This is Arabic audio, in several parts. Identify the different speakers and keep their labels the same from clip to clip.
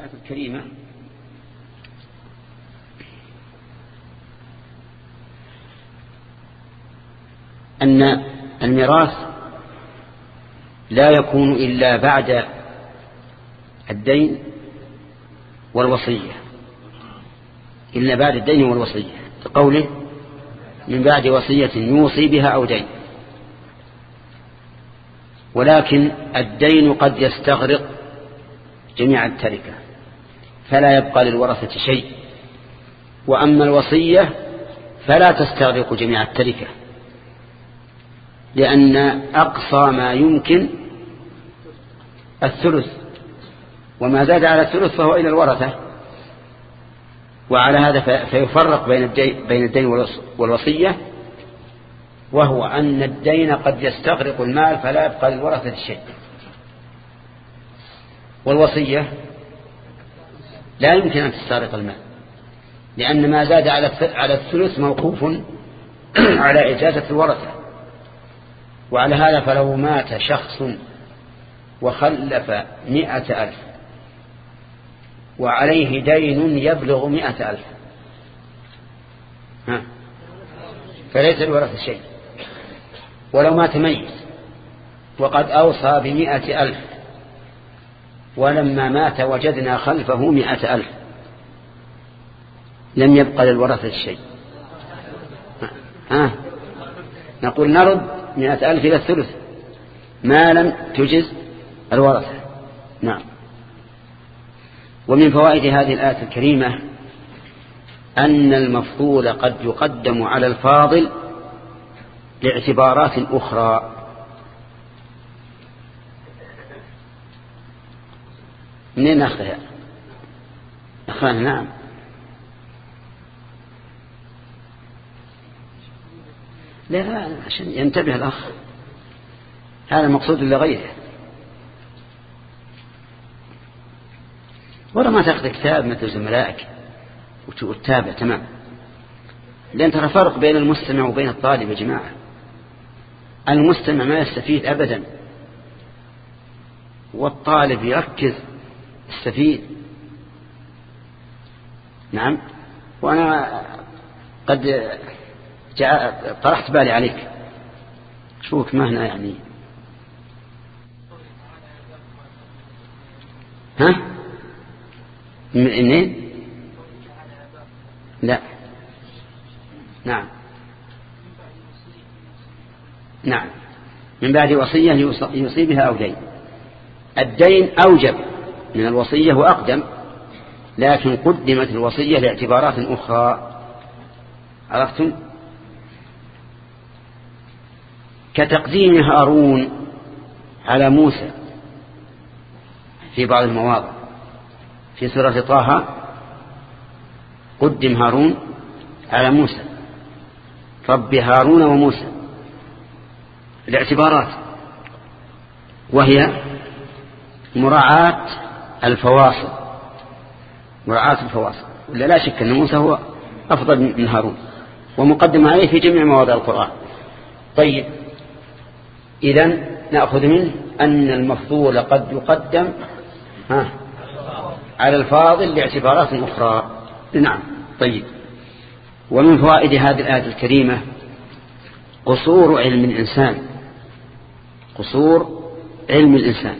Speaker 1: الآية الكريمة أن الميراث لا يكون إلا بعد الدين والوصية، إلا بعد الدين والوصية، قوله من بعد وصية يوصي بها أو دين. ولكن الدين قد يستغرق جميع التركة فلا يبقى للورثة شيء، وأما الوصية فلا تستغرق جميع التركة، لأن أقصى ما يمكن الثلث، وما زاد على الثلث فهو إلى الورثة. وعلى هذا فيفرق بين الدين والوصية، وهو أن الدين قد يستغرق المال فلا يبقى للورثة شيء، والوصية لا يمكن أن تستغرق المال، لأن ما زاد على الثلث موقوف على إجازة الورثة. وعلى هذا فلو مات شخص وخلف 100,000 وعليه دين يبلغ 100,000 فليس الورثة شيء. ولو مات ميت وقد أوصى ب100,000 ولما مات وجدنا خلفه 100,000 لم يبقى للورثة شيء. نقول نرد 100,000 إلى الثلث ما لم تجز الورثة. نعم. ومن فوائد هذه الآية الكريمة أن المفضول قد يقدم على الفاضل لاعتبارات أخرى. منين نأخذها أخوانا؟ نعم. لا عشان ينتبه الأخ، هذا مقصود لغيره. ولا ما تأخذ كتاب مثل زملائك وتتابع تمام، لأن ترى فرق بين المستمع وبين الطالب يا جماعة. المستمع ما يستفيد أبدا، والطالب يركز يستفيد. نعم. وأنا قد طرحت بالي عليك، شوك ما هنا يعني منين؟ لا. نعم. نعم. من بعد وصية يوصي بها أو دين. الدين أوجب من الوصية وأقدم، لكن قدمت الوصية لاعتبارات أخرى. عرفتم؟ كتقديم هارون على موسى في بعض المواضع. في سورة طه قدم هارون على موسى، رب هارون وموسى، الاعتبارات، وهي مراعاة الفواصل. مراعاة الفواصل، ولا لا شك أن موسى هو أفضل من هارون ومقدم عليه في جميع مواضع القرآن. طيب، إذن نأخذ منه أن المفضول قد يقدم على الفاضل لاعتبارات أخرى. نعم. طيب. ومن فوائد هذه الآية الكريمة قصور علم الإنسان. قصور علم الإنسان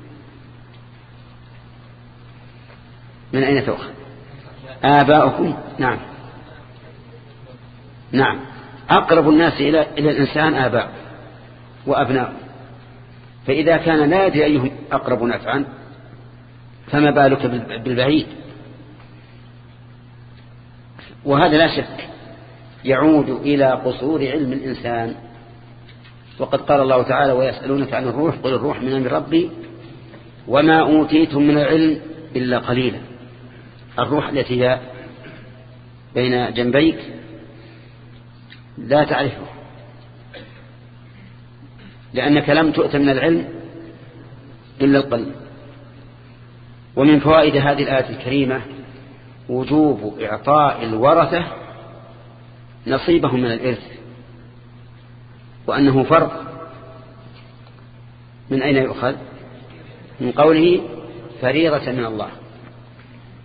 Speaker 1: من أين تؤخذ؟ آباؤكم. نعم. نعم. أقرب الناس إلى الإنسان آباؤه وأبناؤه، فإذا كان لا يدري أيهم أقرب نفعا فما بالك بالبعيد. وهذا لا شك يعود إلى قصور علم الإنسان. وقد قال الله تعالى ويسألونك عن الروح قل الروح من أمر ربي وما أوتيتم من العلم إلا قليلا. الروح التي هي بين جنبيك لا تعرفه، لأنك لم تؤت من العلم إلا القليل. ومن فوائد هذه الآية الكريمة وجوب إعطاء الورثة نصيبهم من الإرث، وأنه فرض. من أين يؤخذ؟ من قوله فريضة من الله.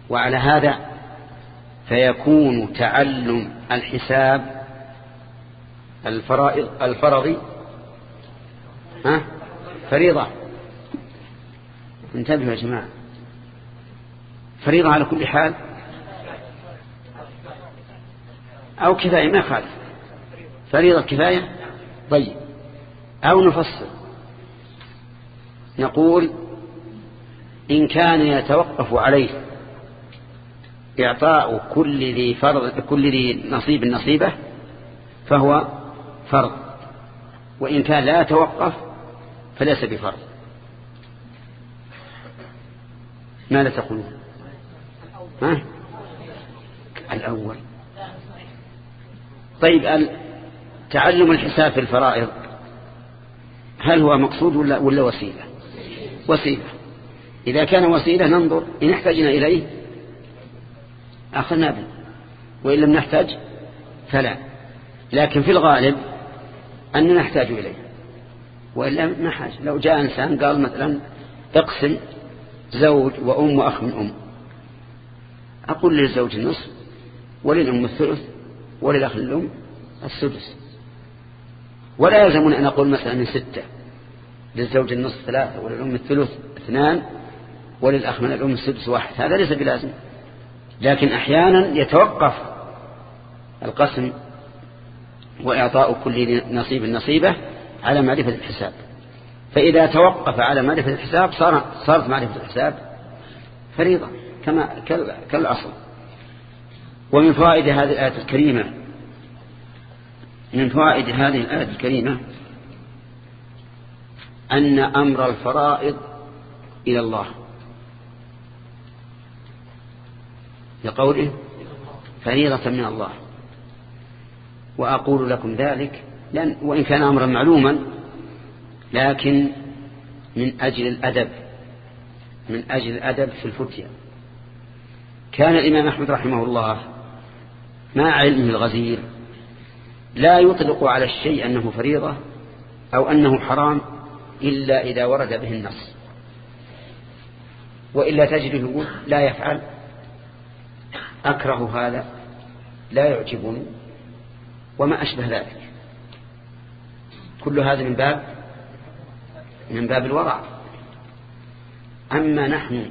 Speaker 1: وعلى هذا فيكون تعلم الحساب الفرضي فريضة. انتبهوا يا جماعة، فريضة على كل حال أو كفاية، ما يخالف، فريضة كفاية. طيب، أو نفصل نقول إن كان يتوقف عليه إعطاء كل ذي نصيب نصيبه فهو فرض، وإن كان لا يتوقف فليس بفرض. ماذا تقولون؟ الأول. طيب، تعلم الحساب في الفرائض هل هو مقصود ولا وسيلة؟ وسيلة. إذا كان وسيلة ننظر إن احتاجنا إليه أخذنا به، وإن لم نحتاج فلا. لكن في الغالب أننا نحتاج إليه، وإلا ما حاجة. لو جاء إنسان قال مثلا اقسم زوج وأم وأخ من أم، أقول للزوج النصف وللأم الثلث وللأخ الأم السدس، ولا يلزمون أن أقول مثلا من 6، للزوج النصف 3 وللأم الثلث 2 وللأخ من الأم السدس 1. هذا ليس بلازم. لكن أحيانا يتوقف القسم وإعطاء كل نصيب نصيبه على معرفة الحساب، فإذا توقف على معرفة الحساب صارت معرفة الحساب فريضة كالأصل. ومن فوائد هذه الآية الكريمة أن أمر الفرائض إلى الله، لقوله فريضة من الله. وأقول لكم ذلك وإن كان أمرا معلوما، لكن من أجل الأدب في الفتية. كان الإمام أحمد رحمه الله مع علمه الغزير لا يطلق على الشيء أنه فريضة أو أنه حرام إلا إذا ورد به النص، وإلا تجده يقول لا يفعل، أكره هذا، لا يعجبني، وما أشبه ذلك. كل هذا من باب الورع. أما نحن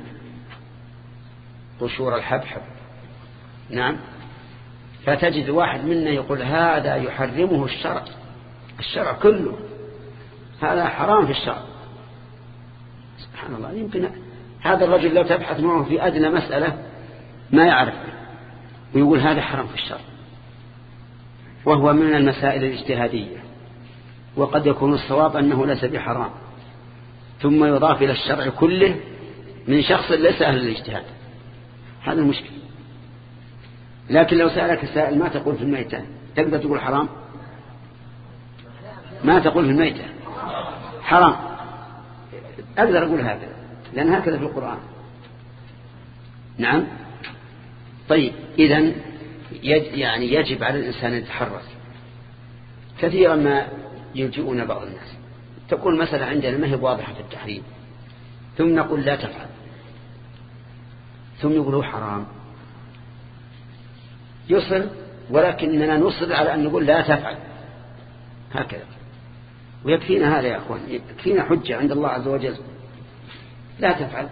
Speaker 1: قشور الحبحب، نعم، فتجد واحد منا يقول هذا يحرمه الشرع كله، هذا حرام في الشرع. سبحان الله. يمكن هذا الرجل لو تبحث معه في أدنى مسألة ما يعرف، ويقول هذا حرام في الشرع، وهو من المسائل الاجتهادية، وقد يكون الصواب أنه ليس بحرام، ثم يضاف إلى الشرع كله من شخص ليس أهل الاجتهاد. هذا المشكلة. لكن لو سألك السائل ما تقول في الميتة، تقدر تقول حرام؟ ما تقول في الميتة حرام، أقدر أقول هكذا لأن هكذا في القرآن. نعم. طيب، إذن يعني يجب على الإنسان أن يتحرص. كثيرا ما يلجؤون بعض الناس، تقول مثلا عندنا ما هي واضحة في التحريم، ثم نقول لا تفعل، ثم يقولوا حرام، يصل، ولكننا نصر على أن نقول لا تفعل هكذا. ويكفينا هذا يا أخوان، يكفينا حجة عند الله عز وجل، لا تفعل.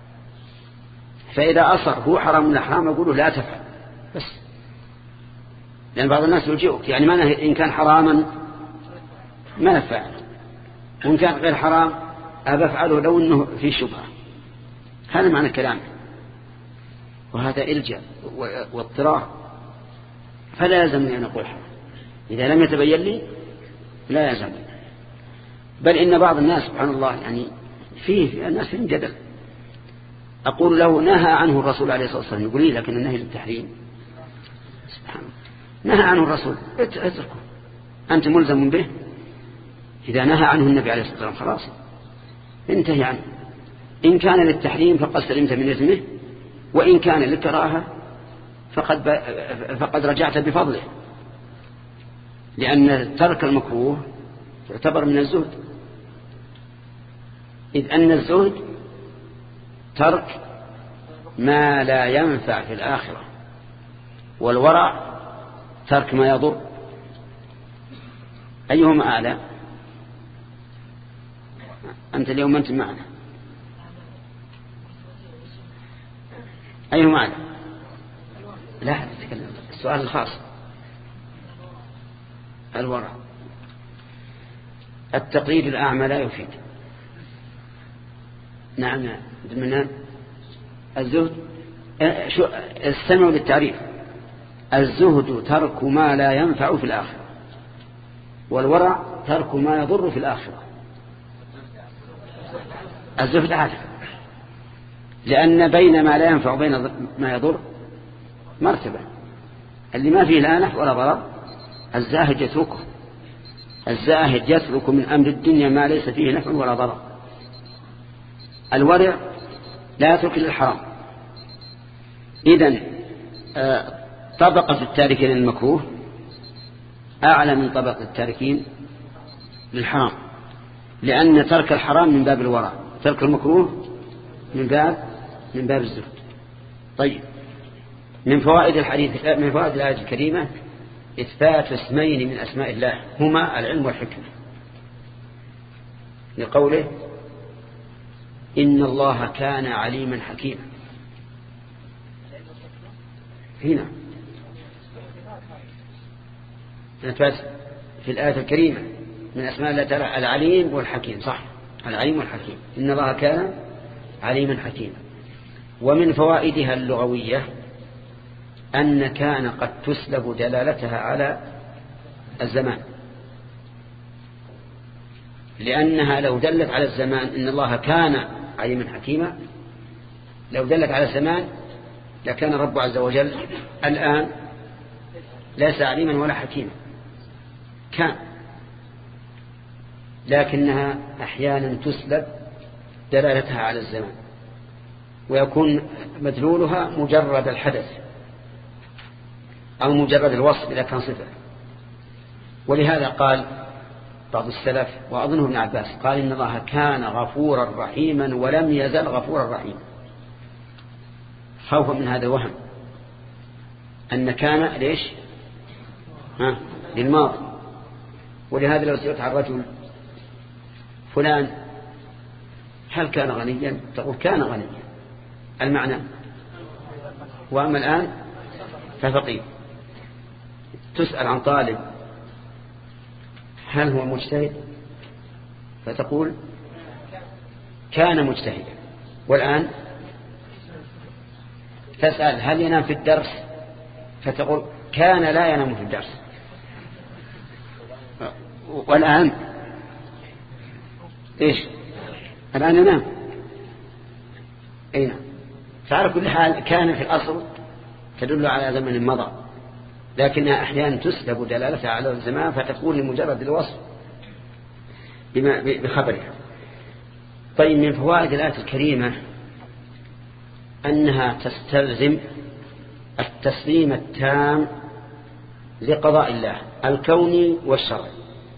Speaker 1: فإذا أصر هو حرام ولا حرام يقولوا لا تفعل بس، لأن بعض الناس يلجئك، يعني ما إن كان حراما ما نفعل، وإن كان غير حرام أبى أفعله لو أنه في شبهة. هذا معنى كلامه، وهذا إلجاء واضطرار، فلا يلزمني أن أقول حرام إذا لم يتبين لي، لا يلزمني. بل إن بعض الناس سبحان الله يعني فيه الناس فيهم جدل، أقول له نهى عنه الرسول عليه الصلاة والسلام، يقول لي لكن النهي للتحريم. سبحان الله، نهى عنه الرسول، اتركه، أنت ملزم به. إذا نهى عنه النبي عليه الصلاة والسلام خلاص انتهي عنه. إن كان للتحريم فقد سلمت من إثمه، وإن كان للكراهة فقد رجعت بفضله، لأن ترك المكروه يعتبر من الزهد، إذ أن الزهد ترك ما لا ينفع في الآخرة، والورع ترك ما يضر. أيهما أعلى؟ أنت اليوم أنت معنا، أيهما أعلى؟ لا تتكلم، السؤال الخاص. الورع. التقليد الأعمى لا يفيد. نعم من الزهد. استمعوا للتعريف: الزهد ترك ما لا ينفع في الآخرة، والورع ترك ما يضر في الآخرة. الزهد عادة، لأن بين ما لا ينفع وبين ما يضر مرتبة. اللي ما فيه لا نفع ولا ضرر الزاهد يتركه. الزاهد يترك من أمر الدنيا ما ليس فيه نفع ولا ضرر. الورع لا يترك إلا الحرام. إذن طبقة التاركين المكروه أعلى من طبقة التاركين للحرام، لأن ترك الحرام من باب الورع، ترك المكروه من باب الزهد. طيب، من فوائد الحديث، من فوائد الآية الكريمة إثبات اسمين من أسماء الله هما العلم والحكمة، لقوله: إن الله كان عليما حكيما. هنا في الآية الكريمة من أسماء الله تعالى العليم والحكيم. صح، العليم والحكيم، إن الله كان عليما حكيما. ومن فوائدها اللغوية أن كان قد تسلب دلالتها على الزمان، لأنها لو دلت على الزمان إن الله كان عليما حكيما، لو دلت على الزمان لكان رب عز وجل الآن ليس عليما ولا حكيما، كان. لكنها أحيانا تسلب دلالتها على الزمان، ويكون مدلولها مجرد الحدث أو مجرد الوصف إذا كان صفة. ولهذا قال بعض السلف، وأظنه ابن عباس، قال: إن الله كان غفورا رحيما ولم يزل غفورا رحيما، خوفا من هذا الوهم أن كان ليش للماضي. ولهذا لو سئلت عن رجل فلان هل كان غنيا، تقول كان غنيا المعنى، وأما الآن ففقير. تسأل عن طالب هل هو مجتهد، فتقول كان مجتهدا، والآن تسأل هل ينام في الدرس، فتقول كان لا ينام في الدرس، والآن إيش؟ الآن ينام. أين؟ فعلى كل حال كان في الأصل تدل على زمن مضى، لكنها أحيانا تسلب دلالتها على الزمان فتكون لمجرد الوصف بخبرها. طيب، من فوائد الآية الكريمة أنها تستلزم التسليم التام لقضاء الله الكوني والشرعي.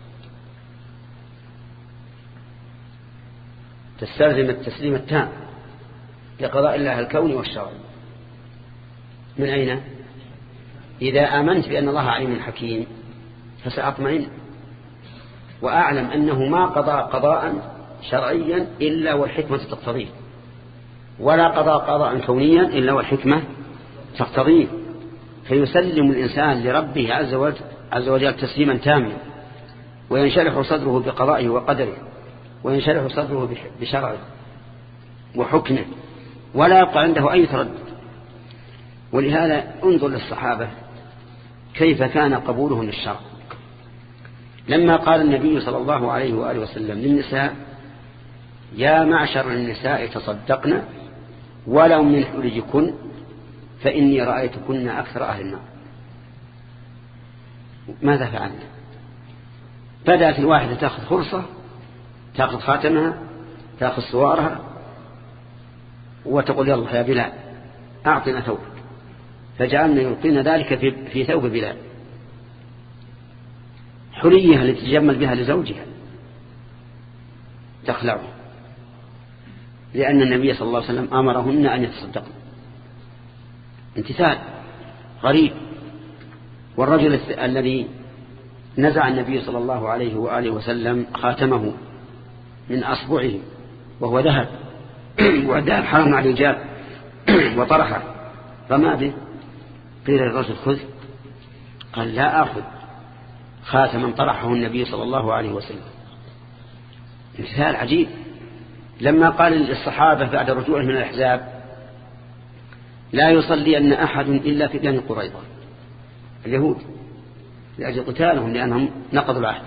Speaker 1: تستلزم التسليم التام لقضاء الله الكوني والشرعي. من أين؟ إذا آمنت بأن الله عليم حكيم فسأطمئن وأعلم أنه ما قضى قضاء شرعيا إلا والحكمة تقتضيه، ولا قضى قضاء كونيا إلا والحكمة تقتضيه، فيسلم الإنسان لربه عز وجل تسليما تاما، وينشرح صدره بقضائه وقدره، وينشرح صدره بشرعه وحكمه، ولا يبقى عنده أي تردد. ولهذا انظر للصحابة كيف كان قبولهم للشرع. لما قال النبي صلى الله عليه وآله وسلم للنساء: يا معشر النساء تصدقن ولو من حلجكن فإني رأيتكن أكثر أهل النار، ماذا فعلنا؟ بدأت الواحدة تأخذ خرصة، تأخذ خاتمها، تأخذ صوارها، وتقول: يلا يا بلال أعطنا ثوبك، فجعلنا يلقين ذلك في ثوب بلال، حليها التي تجمل بها لزوجها تخلعه، لأن النبي صلى الله عليه وسلم أمرهن أن يتصدقن. امتثال غريب. والرجل الذي نزع النبي صلى الله عليه وآله وسلم خاتمه من أصبعه وهو ذهب وذهب حرم على الرجال وطرحه، فما به؟ قيل للرجل خذ، قال لا آخذ خاتما طرحه النبي صلى الله عليه وسلم. مثال عجيب. لما قال للصحابة بعد رجوعه من الأحزاب لا يصلي أن أحد إلا في بني قريظة اليهود لأجل قتالهم لأنهم نقضوا العهد،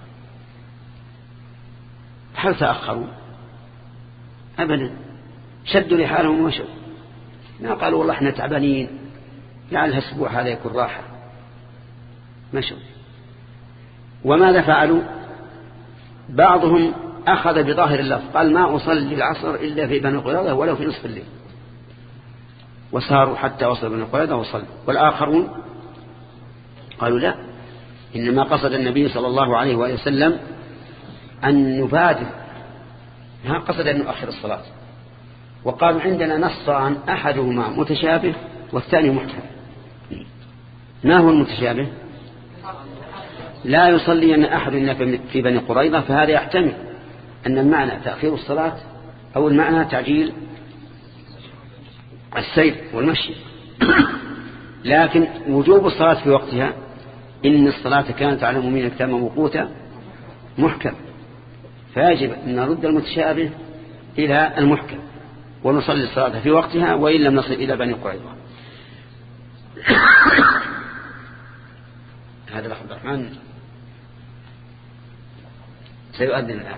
Speaker 1: هل تأخروا؟ أبدا، شدوا لحالهم ومشوا، ما قالوا والله احنا تعبانين لعل الأسبوع هذا يكون راحة، مشوا. وماذا فعلوا؟ بعضهم أخذ بظاهر اللفظ قال ما أصلي العصر إلا في بني قريظة ولو في نصف الليل، وساروا حتى وصلوا بني قريظة وصلوا. والآخرون قالوا لا، إنما قصد النبي صلى الله عليه وآله وسلم أن نبادر، ما قصد أن نؤخر الصلاة. وقالوا عندنا نصان أحدهما متشابه والثاني محكم. ما هو المتشابه؟ لا يصلي أن أحد في بني قريظة، فهذا يحتمل أن المعنى تأخير الصلاة أو المعنى تعجيل السير والمشي. لكن وجوب الصلاة في وقتها، إن الصلاة كانت على المؤمنين كتابا موقوتا محكم، فيجب أن نرد المتشابه إلى المحكم ونصلي الصلاة في وقتها وإن لم نصل إلى بني قريظة. هذا عبد الرحمن سيؤذن الآن.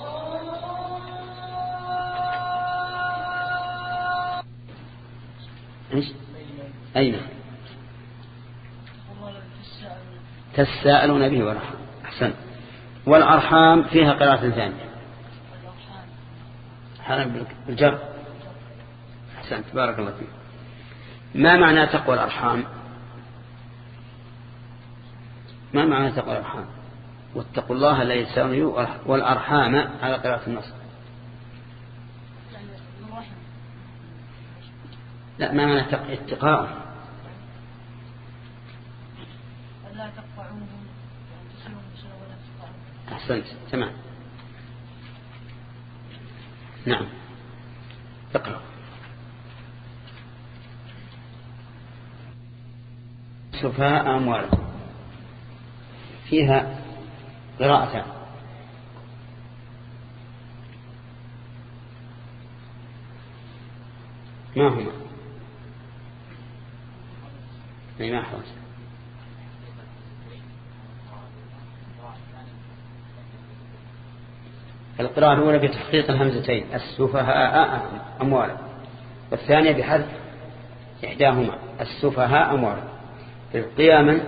Speaker 1: إيش؟ أين تساءلون به والأرحام؟ أحسن. والأرحام فيها قراءة ثانية، حرم بالجر. أحسن، بارك الله فيك. ما معنى تقوى الأرحام؟ ما معنى تقوى الأرحام؟ واتقوا الله لا يساوي والأرحام على قراءة النص. لا، ما معنى اتقاء؟ أحسنت، تمام. نعم، اقرأ. سفهاء أموالكم فيها قراءتان. ما هما؟ ما حرص. القراءة الأولى بتحقيق الهمزتين السفهاء أموالكم، والثانية بحذف إحداهما السفهاء أموالكم. قياما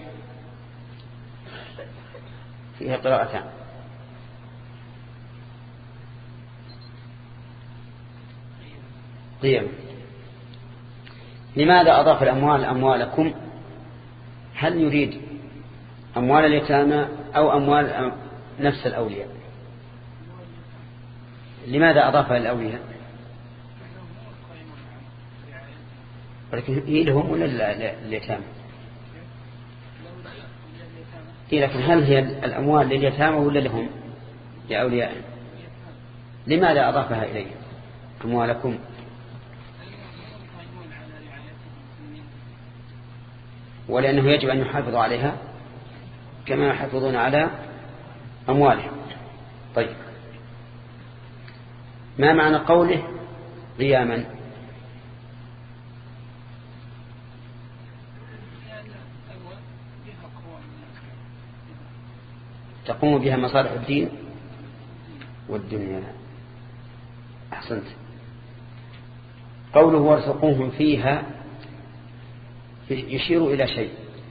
Speaker 1: فيها قراءتان. قياما. لماذا أضاف الأموال أموالكم؟ هل يريد أموال اليتامى أو أموال نفس الأولياء؟ لماذا أضافها للأولياء؟ ولكن هي لهم ولا اليتامى؟ لكن هل هي الأموال لليتامى ولا لهم لأولياء؟ لماذا أضافها إليه أموالكم؟ ولأنه يجب أن يحافظوا عليها كما يحافظون على أموالهم. طيب، ما معنى قوله قياما؟ تقوم بها مصالح الدين والدنيا. أحسنت. قوله وارزقوهم فيها يشير إلى شيء،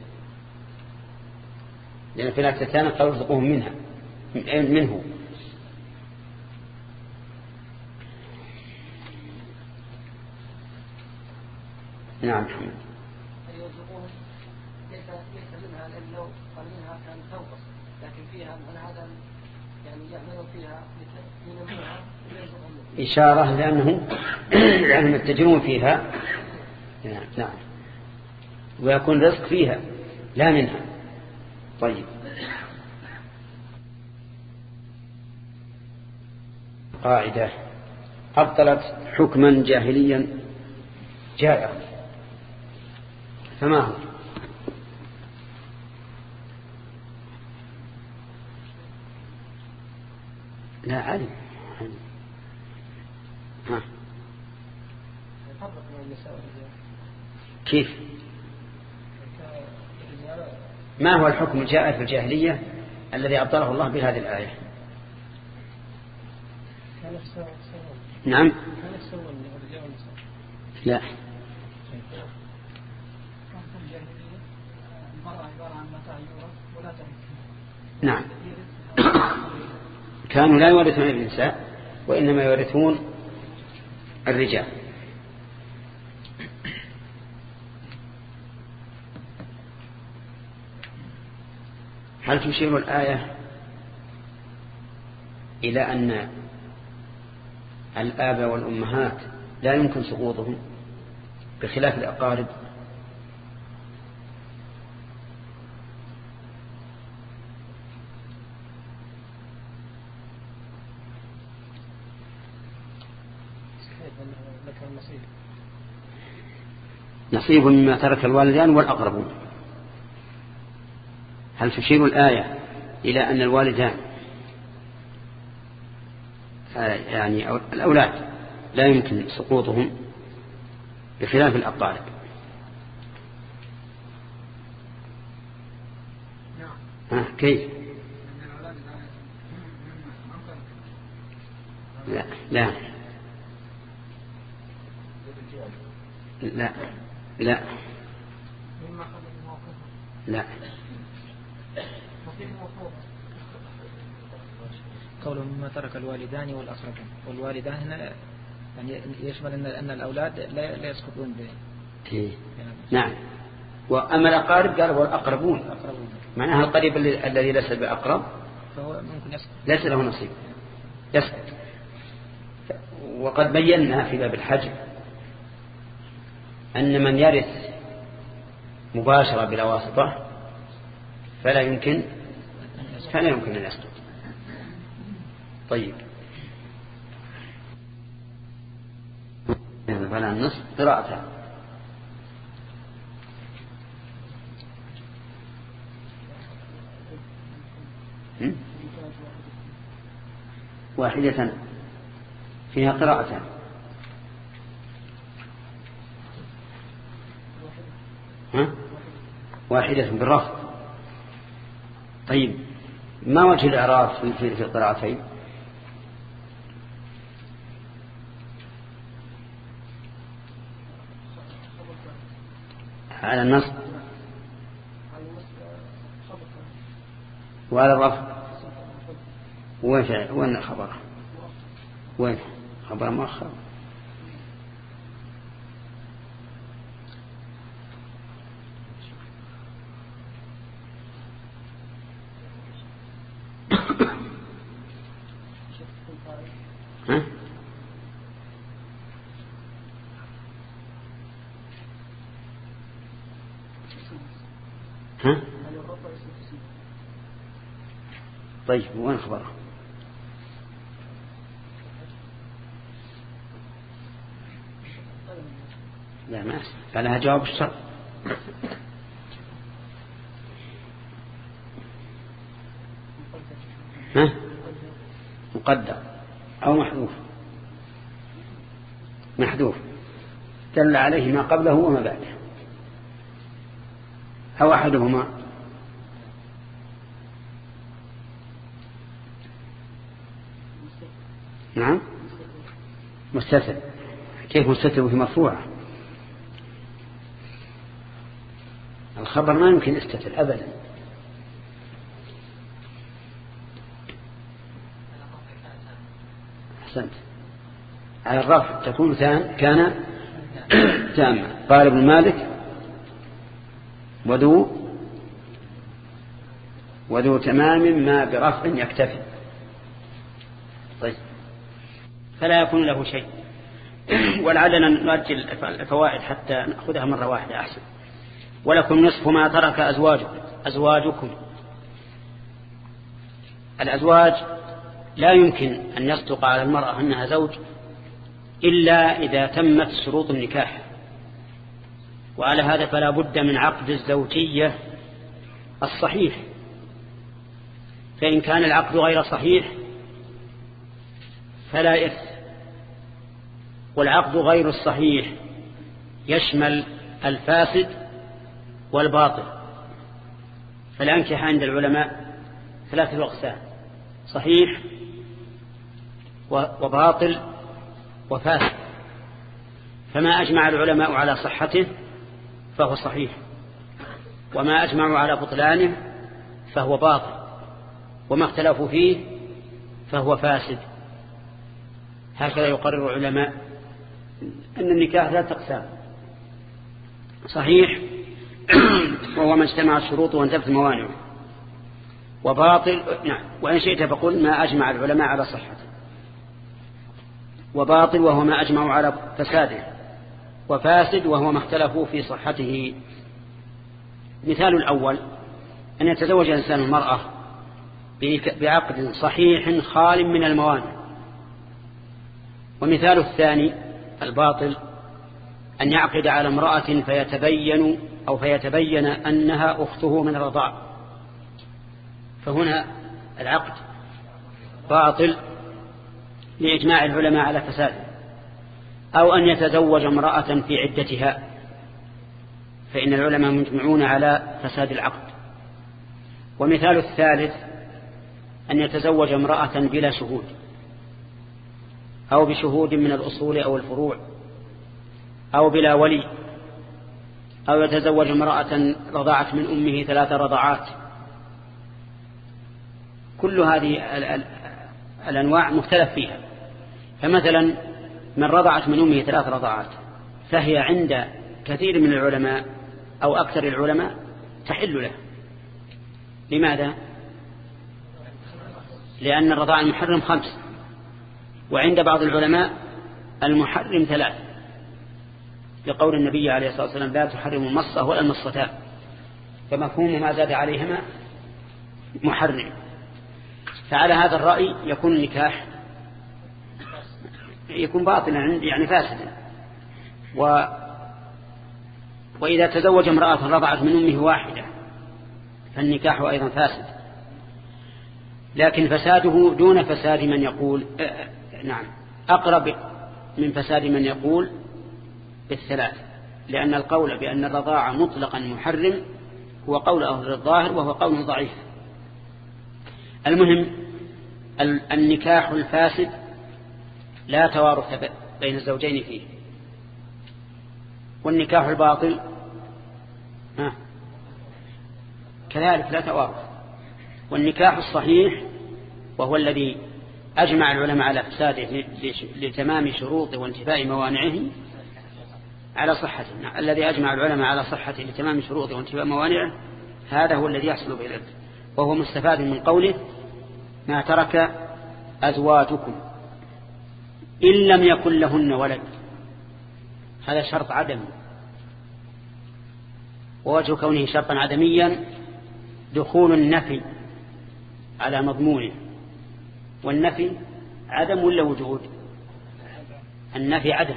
Speaker 1: لأن في الآية الثانية قال ارزقوهم منه. نعم محمد.
Speaker 2: يرزقوهم ليس منها، لأن لو قال منها كان تنقص، لكن فيها من هذا يعني يعملوا فيها ينموها ويرزقهم.
Speaker 1: إشارة لأنهم يتجرون فيها نعم، ويكون رزق فيها لا منها. طيب، قاعدة أبطلت حكما جاهليا جائرا، فما هو؟ لا علم. ها. كيف؟ ما هو الحكم الجائر في الجاهلية الذي أبطله الله بهذه الآية؟ نعم. لا، نعم، كانوا لا يورثون النساء وإنما يورثون الرجال. هل تشير الآية إلى أن الآباء والأمهات لا يمكن سقوطهم بخلاف الأقارب؟ نصيب مما ترك الوالدان والأقربون. هل تشير الآية إلى أن الوالدان يعني الأولاد لا يمكن سقوطهم بخلاف الأقارب؟ كيف؟ لا لا لا لا لا.
Speaker 3: قوله مما ترك الوالدان والأقربون، والوالدان هنا يعني يشمل أن الأولاد لا يسقطون به.
Speaker 1: نعم. وأما الأقارب قال والأقربون، معناها القريب الذي ليس بأقرب
Speaker 3: فهو ممكن يسقط،
Speaker 1: ليس له نصيب، يسقط. وقد بينا في باب الحج أن من يرث مباشرة بلا واسطة فلا يمكن أن يسقط. طيب، فلا النصف قراءة. واحدة فيها قراءتان. واحدة بالرفض. طيب، ما وجه الإعراب في القراءتين؟ على النصب وعلى الرفض. وين الخبر؟ وين خبر مؤخر؟ ها؟ ها؟ طيب، وين خبره؟ لا، ما فلها جواب الشرط. ها؟ مقدر أو محذوف دل عليه ما قبله وما بعده، أو أحدهما. نعم، مستتر. كيف مستتر وهي مرفوعة؟ الخبر ما يمكن يستتر أبدا. أحسنت. على الرفع تكون كان تامة. قال ابن مالك وذو تمام ما برفع يكتفي. طيب، فلا يكون له شيء ولعلنا نؤجل الفوائد حتى نأخذها مرة واحدة أحسن. ولكم نصف ما ترك أزواجكم. الأزواج لا يمكن أن يصدق على المرأة أنها زوج إلا إذا تمت شروط النكاح، وعلى هذا فلا بد من عقد الزوجية الصحيح. فإن كان العقد غير صحيح فلا إثم. والعقد غير الصحيح يشمل الفاسد والباطل. فالأنكحة عند العلماء 3 أقسام: صحيح وباطل وفاسد. فما أجمع العلماء على صحته فهو صحيح، وما أجمعوا على بطلانه فهو باطل، وما اختلفوا فيه فهو فاسد. هكذا يقرر العلماء أن النكاح 3 أقسام: صحيح وهو ما اجتمع الشروط وانتفت الموانع، وباطل وإن شئت فقل ما أجمع العلماء على صحته، وباطل وهو ما أجمعوا على فساده، وفاسد وهو ما اختلفوا في صحته. مثال الأول أن يتزوج الإنسان المرأة بعقد صحيح خال من الموانع. ومثال الثاني الباطل أن يعقد على امرأة فيتبين أنها أخته من الرضاع، فهنا العقد باطل لإجماع العلماء على فساده. أو أن يتزوج امرأة في عدتها، فإن العلماء مجمعون على فساد العقد. ومثال الثالث أن يتزوج امرأة بلا شهود، أو بشهود من الأصول أو الفروع، أو بلا ولي، أو يتزوج امرأة رضعت من أمه 3 رضعات. كل هذه الأنواع مختلف فيها. فمثلا من رضعت من أمه 3 رضعات فهي عند كثير من العلماء أو أكثر العلماء تحل له. لماذا؟ لأن الرضاع المحرم 5، وعند بعض العلماء المحرم 3، لقول النبي عليه الصلاة والسلام لا تحرم المصة ولا المصتان، فمفهوم ما زاد عليهما محرم. فعلى هذا الرأي يكون النكاح يكون باطلا يعني فاسدا. وإذا تزوج امرأة رضعت من أمه واحدة فالنكاح أيضا فاسد، لكن فساده دون فساد من يقول أقرب من فساد من يقول بالثلاث، لأن القول بأن الرضاعة مطلقا محرم هو قول أهل الظاهر، وهو قول ضعيف. المهم النكاح الفاسد لا توارث بين الزوجين فيه، والنكاح الباطل كذلك لا توارث. والنكاح الصحيح وهو الذي أجمع العلماء على فساده لتمام شروطه وانتفاء موانعه على صحته، الذي أجمع العلماء على صحته لتمام شروطه وانتفاء موانعه، هذا هو الذي يحصل به الإرث، وهو مستفاد من قوله ما ترك أزواجكم إن لم يكن لهن ولد. هذا شرط عدمي، ووجه كونه شرطا عدميا دخول النفي على مضمونه. والنفي عدم ولا وجود؟ النفي عدم.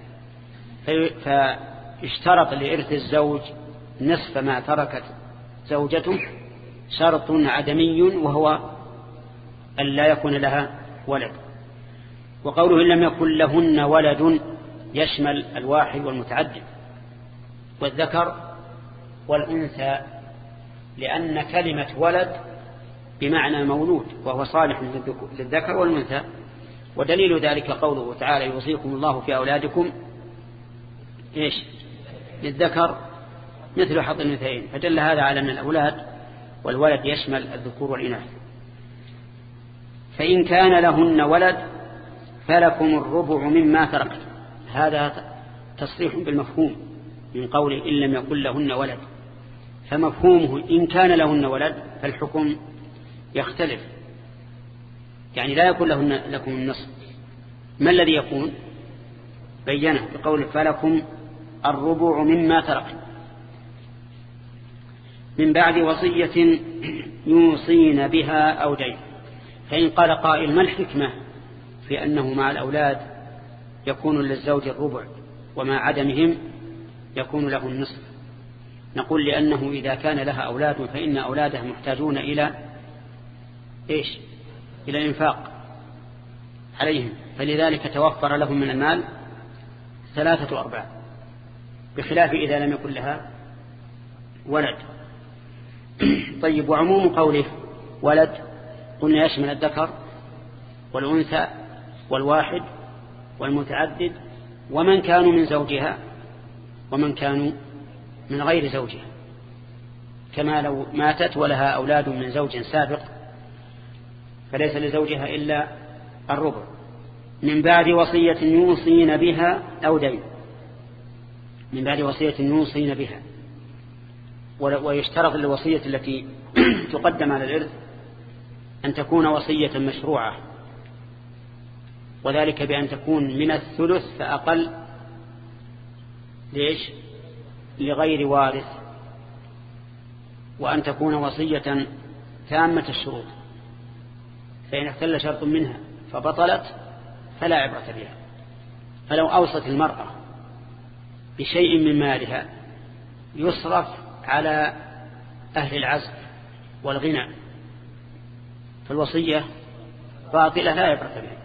Speaker 1: فاشترط لإرث الزوج نصف ما تركت زوجته شرط عدمي، وهو أن لا يكون لها ولد. وقوله إن لم يكن لهن ولد يشمل الواحد والمتعدد والذكر والأنثى، لأن كلمة ولد بمعنى مولود، وهو صالح للذكر والأنثى. ودليل ذلك قوله تعالى يوصيكم الله في أولادكم للذكر مثل حظ الأنثيين، فدل هذا على أن الأولاد والولد يشمل الذكور والإناث. فإن كان لهن ولد فلكم الربع مما تركت. هذا تصريح بالمفهوم من قوله إن لم يكن لهن ولد، فمفهومه إن كان لهن ولد فالحكم يختلف، يعني لا يكون لكم النصف. ما الذي يكون؟ بينه بقول فلكم الربع مما ترك من بعد وصية يوصين بها أو دين. فإن قال قائل ما الحكمة في أنه مع الأولاد يكون للزوج الربع ومع عدمهم يكون له النصف؟ نقول لأنه إذا كان لها أولاد فإن أولادها محتاجون إلى إيش؟ إلى الإنفاق عليهم، فلذلك توفر لهم من المال 3/4، بخلاف إذا لم يكن لها ولد. طيب، وعموم قوله ولد قلنا يشمل الذكر والأنثى والواحد والمتعدد ومن كانوا من زوجها ومن كانوا من غير زوجها، كما لو ماتت ولها أولاد من زوج سابق فليس لزوجها إلا الربع. من بعد وصية يوصين بها أو دين، من بعد وصية يوصين بها. ويشترط للوصية التي تقدم على الإرث أن تكون وصية مشروعة، وذلك بأن تكون من الثلث فأقل ليش؟ لغير وارث، وأن تكون وصية تامة الشروط، فإن اختل شرط منها فبطلت فلا عبرة بها. فلو أوصت المرأة بشيء من مالها يصرف على أهل العزف والغنى فالوصية باطلة لا عبرة بها.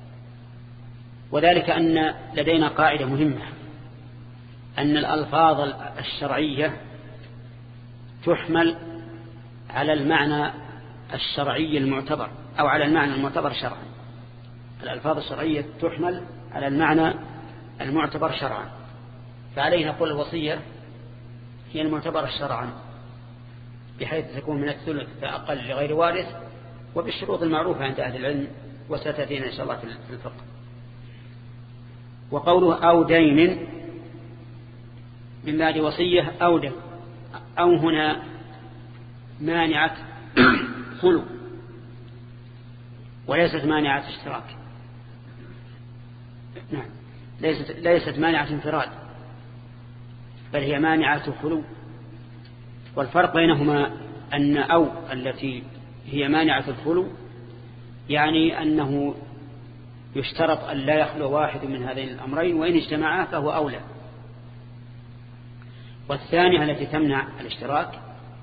Speaker 1: وذلك أن لدينا قاعدة مهمة، أن الألفاظ الشرعية تحمل على المعنى الشرعي المعتبر أو على المعنى المعتبر شرعا. الألفاظ الشرعية تحمل على المعنى المعتبر شرعا، فعليه نقول الوصية هي المعتبر شرعا بحيث تكون من الثلث فأقل لغير وارث وبالشروط المعروفة عند أهل العلم وستأتينا إن شاء الله في الفقه. وقوله أو دين من بعد وصية أو دين، أو هنا مانعة خلو وليست مانعة اشتراك. نعم، ليست مانعة انفراد بل هي مانعة خلو. والفرق بينهما أن أو التي هي مانعة الخلو يعني أنه يشترط أن لا يخلو واحد من هذين الأمرين، وإن اجتمعا فهو أولى. والثانية التي تمنع الاشتراك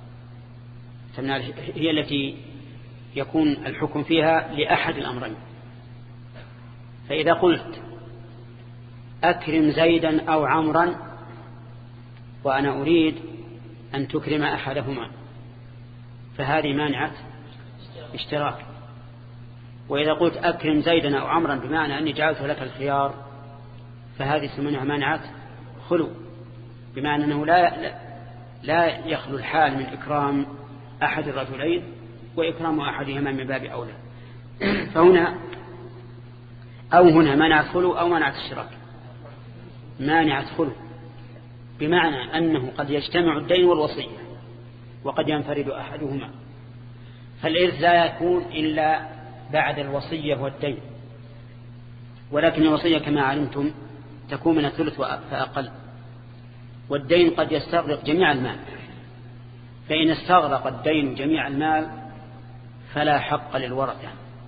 Speaker 1: هي التي يكون الحكم فيها لأحد الأمرين. فإذا قلت أكرم زيدا أو عمرا وأنا أريد أن تكرم أحدهما فهذه مانعة اشتراك. وإذا قلت أكرم زيدا أو عمرا بمعنى أني جعلت لك الخيار فهذه سمنها مانعة خلو، بمعنى أنه لا يخلو الحال من إكرام أحد الرجلين وإكرام أحدهما من باب أولى. فهنا أو هنا مانعة خلو أو مانعة اشتراك. مانعة خلو بمعنى أنه قد يجتمع الدين والوصية وقد ينفرد أحدهما، فالإرث لا يكون إلا بعد الوصية والدين، ولكن الوصية كما علمتم تكون من الثلث فأقل، والدين قد يستغرق جميع المال، فإن استغرق الدين جميع المال فلا حق للورثة.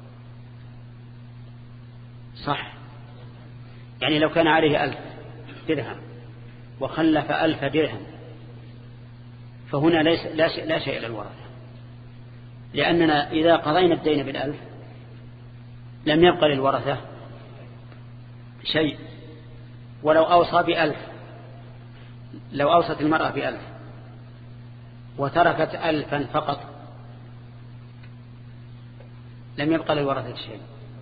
Speaker 1: صح؟ يعني لو كان عليه 1000 درهم وخلف 1000 درهم فهنا لا شيء للورثة، لأننا إذا قضينا الدين بال1000 لم يبقى للورثة شيء. ولو أوصى ب1000، لو أوصت المرأة ب1000 وتركت 1000 فقط لم يبقى للورثة شيء.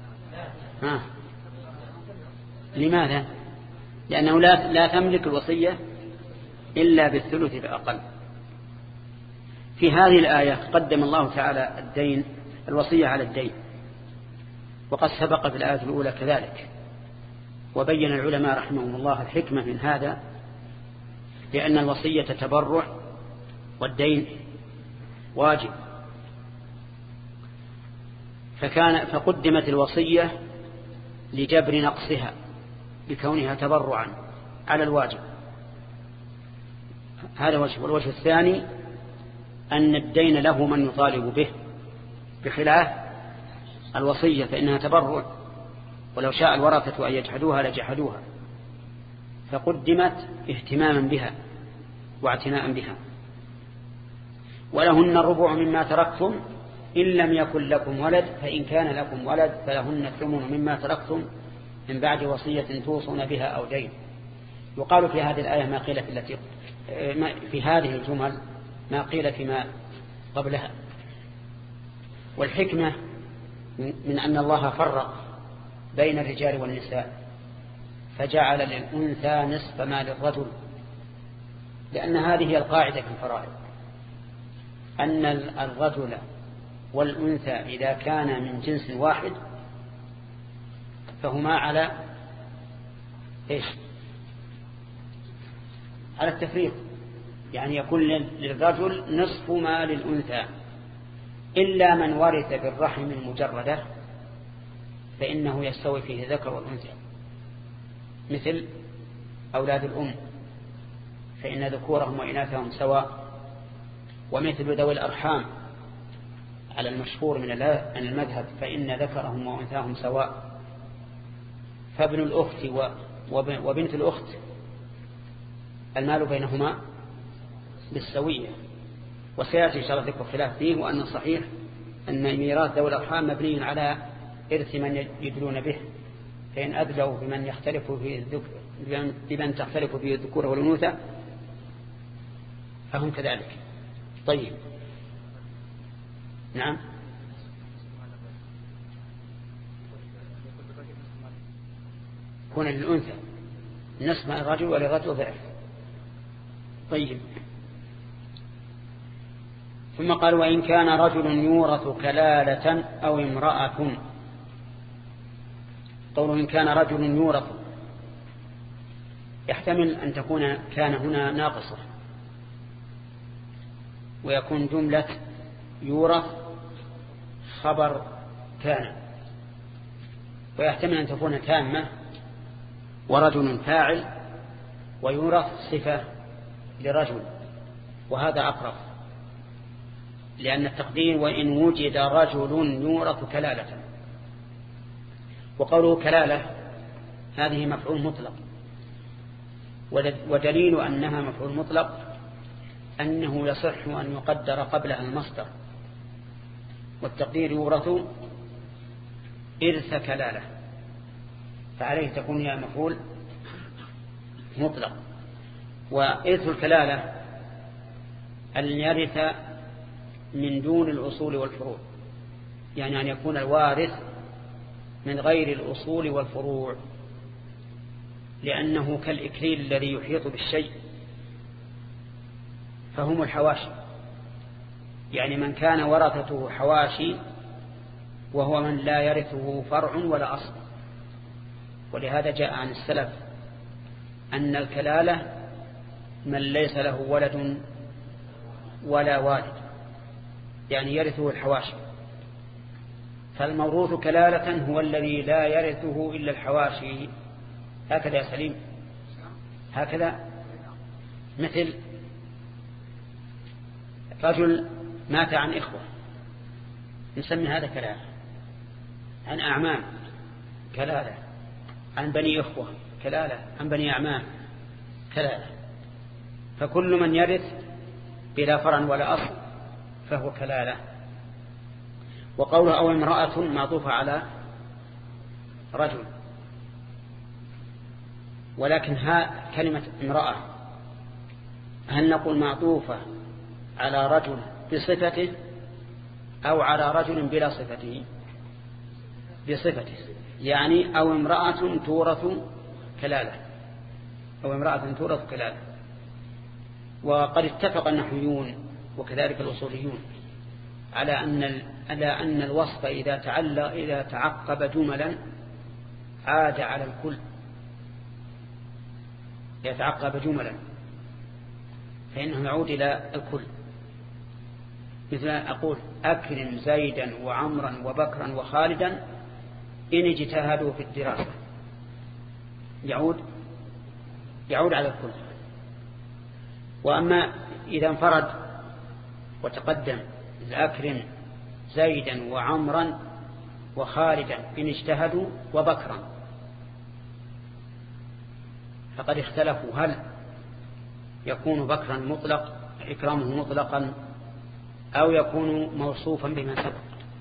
Speaker 1: لماذا؟ لأنه لا تملك الوصية إلا بالثلث فأقل. في هذه الآية قدم الله تعالى الدين الوصية على الدين، وقد سبق في الآية الأولى كذلك. وبين العلماء رحمهم الله الحكمة من هذا، لأن الوصية تبرع والدين واجب، فقدمت الوصية لجبر نقصها بكونها تبرعا على الواجب. هذا وجه. والوجه الثاني أن الدين له من يطالب به، بخلاف الوصية فإنها تبرع، ولو شاء الورثة أن يجحدوها لجحدوها، فقدمت اهتماما بها واعتناء بها. ولهن الربع مما تركتم إن لم يكن لكم ولد، فإن كان لكم ولد فلهن الثمن مما تركتم من بعد وصية توصون بها أو دين. يقال في هذه الآية ما قيل في هذه الجمل ما قيل فيما قبلها. والحكمة من أن الله فرق بين الرجال والنساء فجعل للأنثى نصف ما للرجل، لأن هذه هي القاعدة في الفرائض، أن الرجل والأنثى إذا كان من جنس واحد فهما على إيش؟ على التفريق، يعني يكون للرجل نصف ما للأنثى، إلا من ورث بالرحم المجردة فإنه يستوي فيه ذكر والأنثى، مثل أولاد الأم فإن ذكورهم وإناثهم سواء، ومثل ذوي الأرحام على المشهور من المذهب فإن ذكرهم وأنثاهم سواء. فابن الأخت وبنت الأخت المال بينهما بالسوية، وسيأتي إن شاء الله ذكر خلاف فيه، وأن الصحيح أن ميراث ذوي الأرحام مبني على إرث من يدلون به، فإن أدلوا بمن يختلف بمن تختلف فيه الذكور والأنوثة فهم كذلك. طيب نعم. يكون للأنثى نصف ما الرجل وللرجل ضعف. طيب ثم قال وإن كان رجل يورث كلالة أو امرأة. قوله إن كان رجل يورث يحتمل أن تكون كان هنا ناقصة، ويكون جملة يورث خبر كان، ويحتمل أن تكون تامة ورجل فاعل ويورث صفة لرجل، وهذا أقرب، لأن التقدير وإن وجد رجل يورث كلالة. وقوله كلالة هذه مفعول مطلق، ودليل أنها مفعول مطلق أنه يصح أن يقدر قبلها المصدر، والتقدير يورث إرث كلالة، فعليه تكون هي مفعول مطلق. وإرث الكلالة أن يرث من دون الأصول والفروع، يعني أن يكون الوارث من غير الأصول والفروع، لأنه كالإكليل الذي يحيط بالشيء، فهم الحواشي، يعني من كان ورثته حواشي وهو من لا يرثه فرع ولا أصل. ولهذا جاء عن السلف أن الكلالة من ليس له ولد ولا والد، يعني يرثه الحواشي. فالموروث كلالة هو الذي لا يرثه إلا الحواشي. هكذا يا سليم، هكذا. مثل رجل مات عن إخوة نسمي هذا كلالة، عن أعمام كلالة، عن بني إخوة كلالة، عن بني أعمام كلالة. فكل من يرث بلا فرع ولا أصل فهو كلالة. وقوله أو امرأة معطوفة على رجل، ولكن كلمة امرأة هل نقول معطوفة على رجل بصفته أو على رجل بلا صفته؟ بصفته، يعني أو امرأة تورث كلالة، أو امرأة تورث كلالة. وقد اتفق النحويون وكذلك الأصوليون على أن الوصف إذا تعقب جملا عاد على الكل، يتعقب جملا فإنه يعود إلى الكل. مثل أقول أكرم زيدا وعمرا وبكرا وخالدا إن اجتهدوا في الدراسة، يعود على الكل. وأما إذا انفرد وتقدم أكرم زيدا وعمرا وخالدا إن اجتهدوا وبكرا، فقد اختلفوا هل يكون بكرا مطلق إكرامه مطلقا أو يكون موصوفا بما سبق،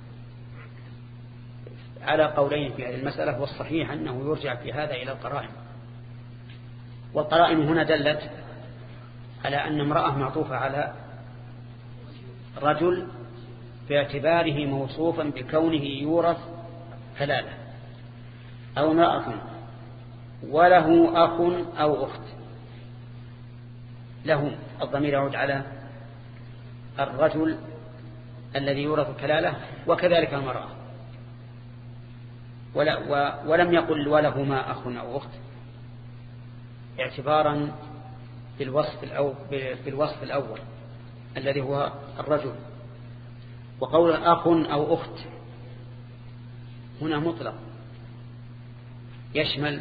Speaker 1: على قولين في هذه المسألة. والصحيح أنه يرجع في هذا إلى القرائن، والقرائن هنا دلت على أن امرأة معطوفة على رجل باعتباره موصوفا بكونه يورث كلالة، أو امرأة وله أخ أو أخت، له الضمير يعود على الرجل الذي يورث كلالة وكذلك المرأة، ولم يقل ولهما أخ أو أخت اعتبارا بالوصف الأول الذي هو الرجل. وقول أخ أو أخت هنا مطلق يشمل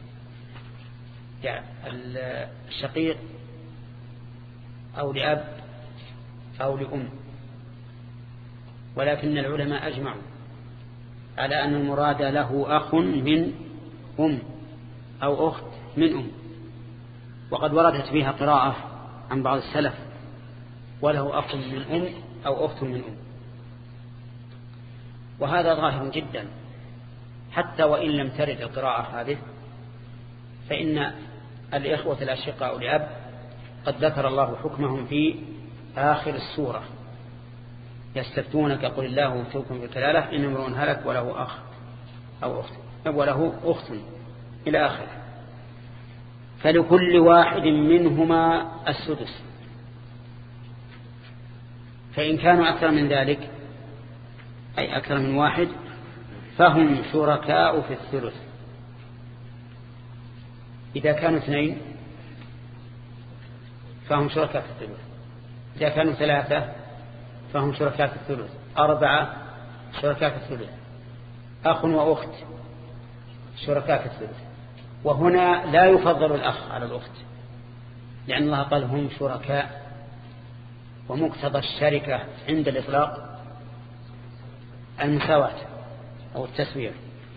Speaker 1: الشقيق أو لأب أو لأم، ولكن العلماء أجمعوا على أن المراد له أخ من أم أو أخت من أم. وقد وردت فيها قراءة عن بعض السلف وله أخ من أم أو أخت من أم، وهذا ظاهر جدا. حتى وإن لم ترد القراءة هذه فإن الإخوة الأشقاء لأب قد ذكر الله حكمهم في آخر السورة: يستفتونك قل الله يفتيكم بالكلالة إن امرؤ هلك وله أخ أو أخت وله أخت إلى آخره، فلكل واحد منهما السدس، فإن كانوا أكثر من ذلك أي أكثر من واحد فهم شركاء في الثلث. إذا كانوا 2 فهم شركاء في الثلث، إذا كانوا 3 فهم شركاء في الثلث، 4 شركاء في الثلث، أخ وأخت شركاء في الثلث. وهنا لا يفضل الأخ على الأخت، لأن الله قال هم شركاء، ومقتضى الشركة عند الإطلاق المساواة أو التسوية.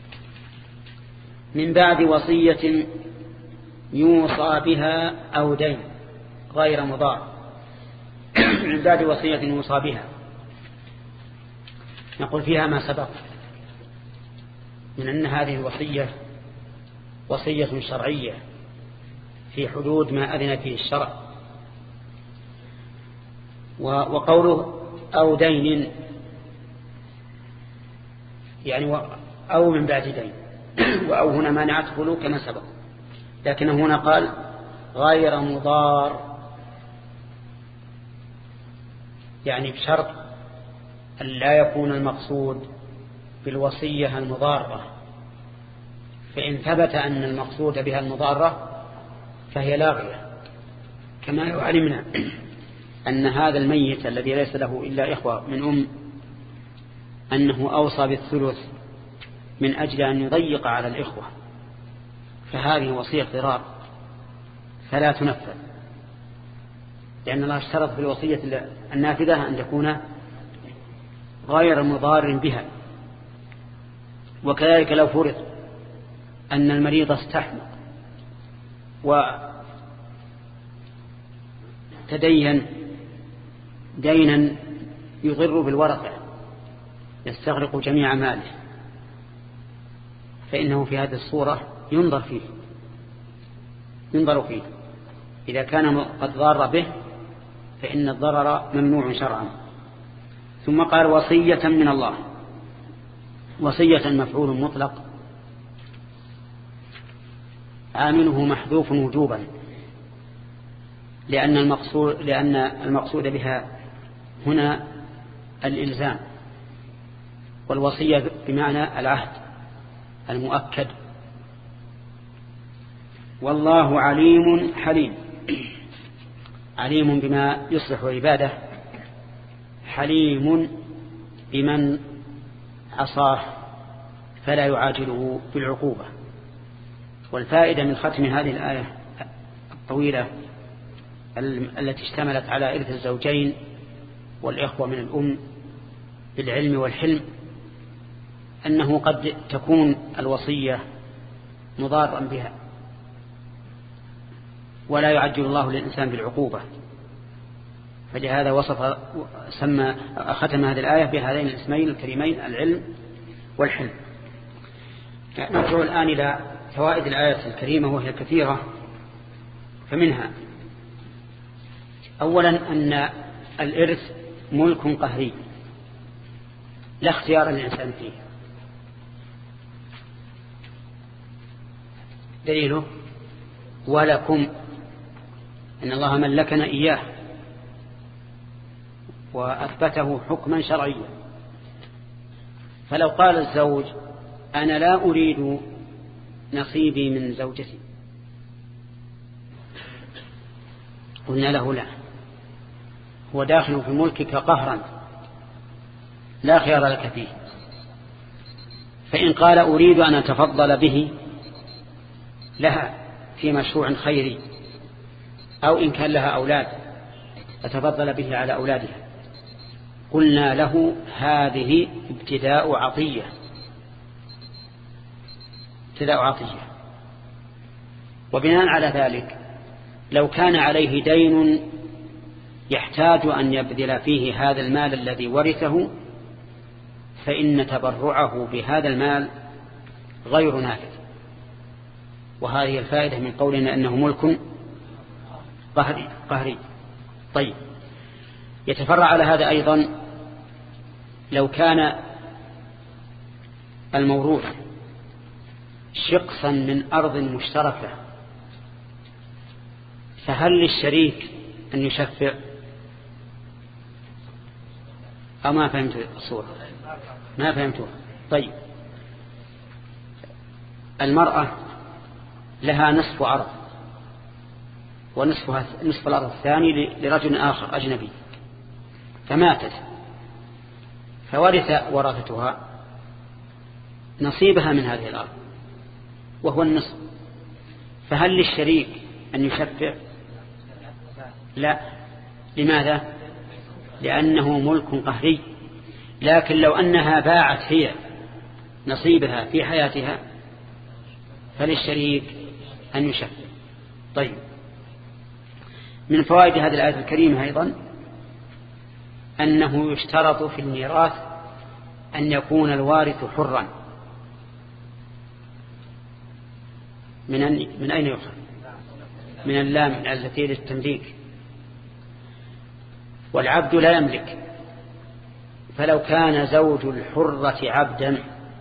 Speaker 1: من بعد وصية يوصى بها أو دين غير مضار. من بعد وصية يوصى بها نقول فيها ما سبق من أن هذه الوصية وصية شرعية في حدود ما أذن فيه الشرع. وقوله أو دين يعني أو من بعد دين، وأو هنا مانعة خلو كما سبق، لكن هنا قال غير مضار، يعني بشرط أن لا يكون المقصود بالوصية المضارة، فإن ثبت أن المقصود بها المضارة فهي لاغية. كما علمنا أن هذا الميت الذي ليس له إلا إخوة من أم أنه أوصى بالثلث من أجل أن يضيق على الإخوة، فهذه وصية ضرار فلا تنفذ، لأن الله اشترط في الوصية النافذة أن تكون غير مضار بها. وكذلك لو فرض أن المريض استحمق وتدين دينا يضر بالورثة يستغرق جميع ماله، فإنه في هذه الصورة ينظر فيه إذا كان قد ضار به فإن الضرر ممنوع شرعا. ثم قال وصية من الله. وصية مفعول مطلق عامله محذوف وجوبا، لأن المقصود بها هنا الإلزام، والوصية بمعنى العهد المؤكد. والله عليم حليم، عليم بما يصلح عباده، حليم بمن عصاه فلا يعاجله بالعقوبة. والفائدة من ختم هذه الآية الطويلة التي اشتملت على إرث الزوجين والإخوة من الأم بالعلم والحلم أنه قد تكون الوصية مضارا بها، ولا يعجل الله للإنسان بالعقوبة، فلهذا ختم هذه الآية بهذين الاسمين الكريمين العلم والحلم. نرجع الآن إلى فوائد الآية الكريمة وهي كثيرة، فمنها أولا أن الإرث ملك قهري لا اختيار للإنسان فيه. دليله ولكم، إن الله ملكنا إياه وأثبته حكما شرعيا. فلو قال الزوج أنا لا أريد نصيبي من زوجتي، قلنا له لا، هو داخل في ملكك قهرا لا خيار لك فيه. فإن قال أريد أن أتفضل به لها في مشروع خيري، أو إن كان لها أولاد أتفضل به على أولادها، قلنا له هذه ابتداء عطية. وبناء على ذلك لو كان عليه دين يحتاج أن يبذل فيه هذا المال الذي ورثه، فإن تبرعه بهذا المال غير نافذ. وهذه الفائدة من قولنا أنه ملك قهري. طيب، يتفرع على هذا أيضا لو كان الموروث شقصا من أرض مشتركة، فهل للشريك أن يشفع؟ أو ما فهمت الصورة؟ ما فهمتها. طيب، المرأة لها نصف أرض، نصف الأرض الثاني لرجل آخر أجنبي، فماتت، فورث ورثتها نصيبها من هذه الأرض وهو النصف، فهل للشريك أن يشفع؟ لا. لماذا؟ لأنه ملك قهري. لكن لو أنها باعت هي نصيبها في حياتها فللشريك أن يشفع. طيب، من فوائد هذه الآية الكريمة أيضا أنه يشترط في الميراث أن يكون الوارث حرا. من أين يؤخذ؟ من اللام التي للتمليك، والعبد لا يملك. فلو كان زوج الحرة عبدا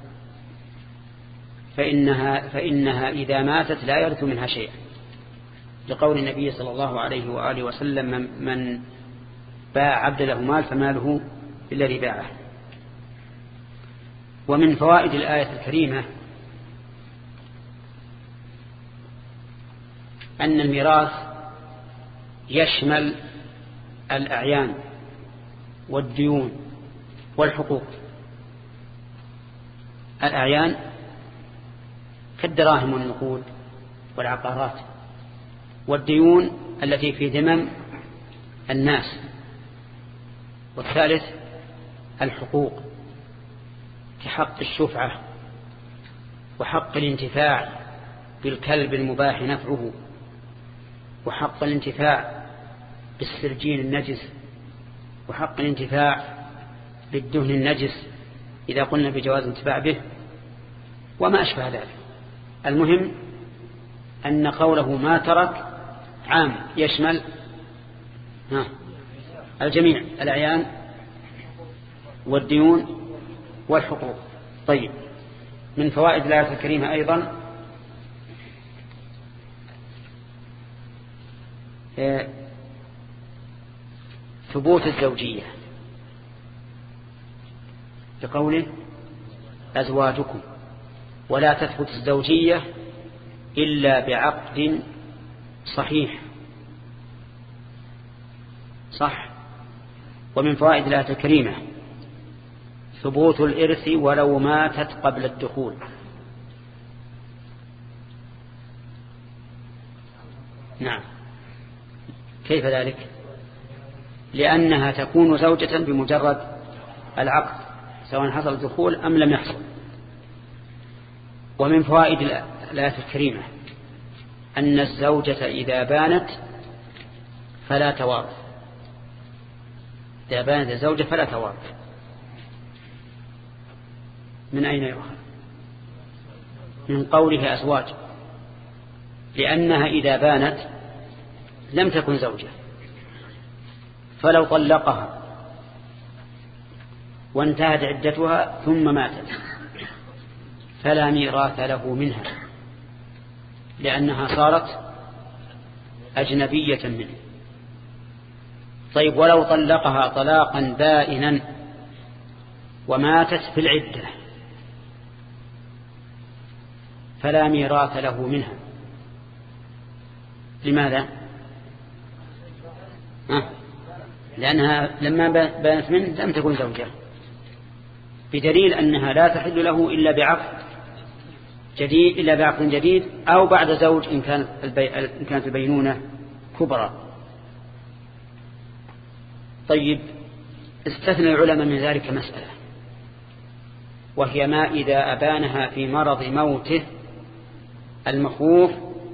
Speaker 1: فإنها إذا ماتت لا يرث منها شيئا، لقول النبي صلى الله عليه وآله وسلم من باع عبد له مال فماله الذي باعه. ومن فوائد الآية الكريمة أن الميراث يشمل الأعيان والديون والحقوق. الأعيان كالدراهم والنقود والعقارات، والديون التي في ذمم الناس، والثالث الحقوق كحق الشفعة وحق الانتفاع بالكلب المباح نفعه، وحق الانتفاع بالسرجين النجس، وحق الانتفاع بالدهن النجس إذا قلنا بجواز الانتفاع به، وما أشبه ذلك. المهم أن قوله ما ترك عام يشمل الجميع، الأعيان والديون والحقوق. طيب، من فوائد الآية الكريمة أيضا ثبوت الزوجية، لقوله أزواجكم، ولا تثبت الزوجية إلا بعقد صحيح. صح. ومن فوائد الآية الكريمة ثبوت الإرث ولو ماتت قبل الدخول، نعم. كيف ذلك؟ لأنها تكون زوجة بمجرد العقد سواء حصل الدخول أم لم يحصل. ومن فوائد الآية الكريمة أن الزوجة إذا بانت فلا توارث. إذا بانت الزوجة فلا توارث. من أين يؤخذ؟ من قوله أزواج، لأنها إذا بانت لم تكن زوجة، فلو طلقها وانتهت عدتها ثم ماتت فلا ميراث له منها، لأنها صارت أجنبية منه. طيب ولو طلقها طلاقا بائنا وماتت في العدة فلا ميراث له منها. لماذا؟ لأنها لما بانت منه لم تكن زوجة، بدليل أنها لا تحل له إلا بعقد جديد أو بعد زوج إن كانت البينونة كبرى. طيب استثنى العلماء من ذلك مسألة، وهي ما إذا أبانها في مرض موته المخوف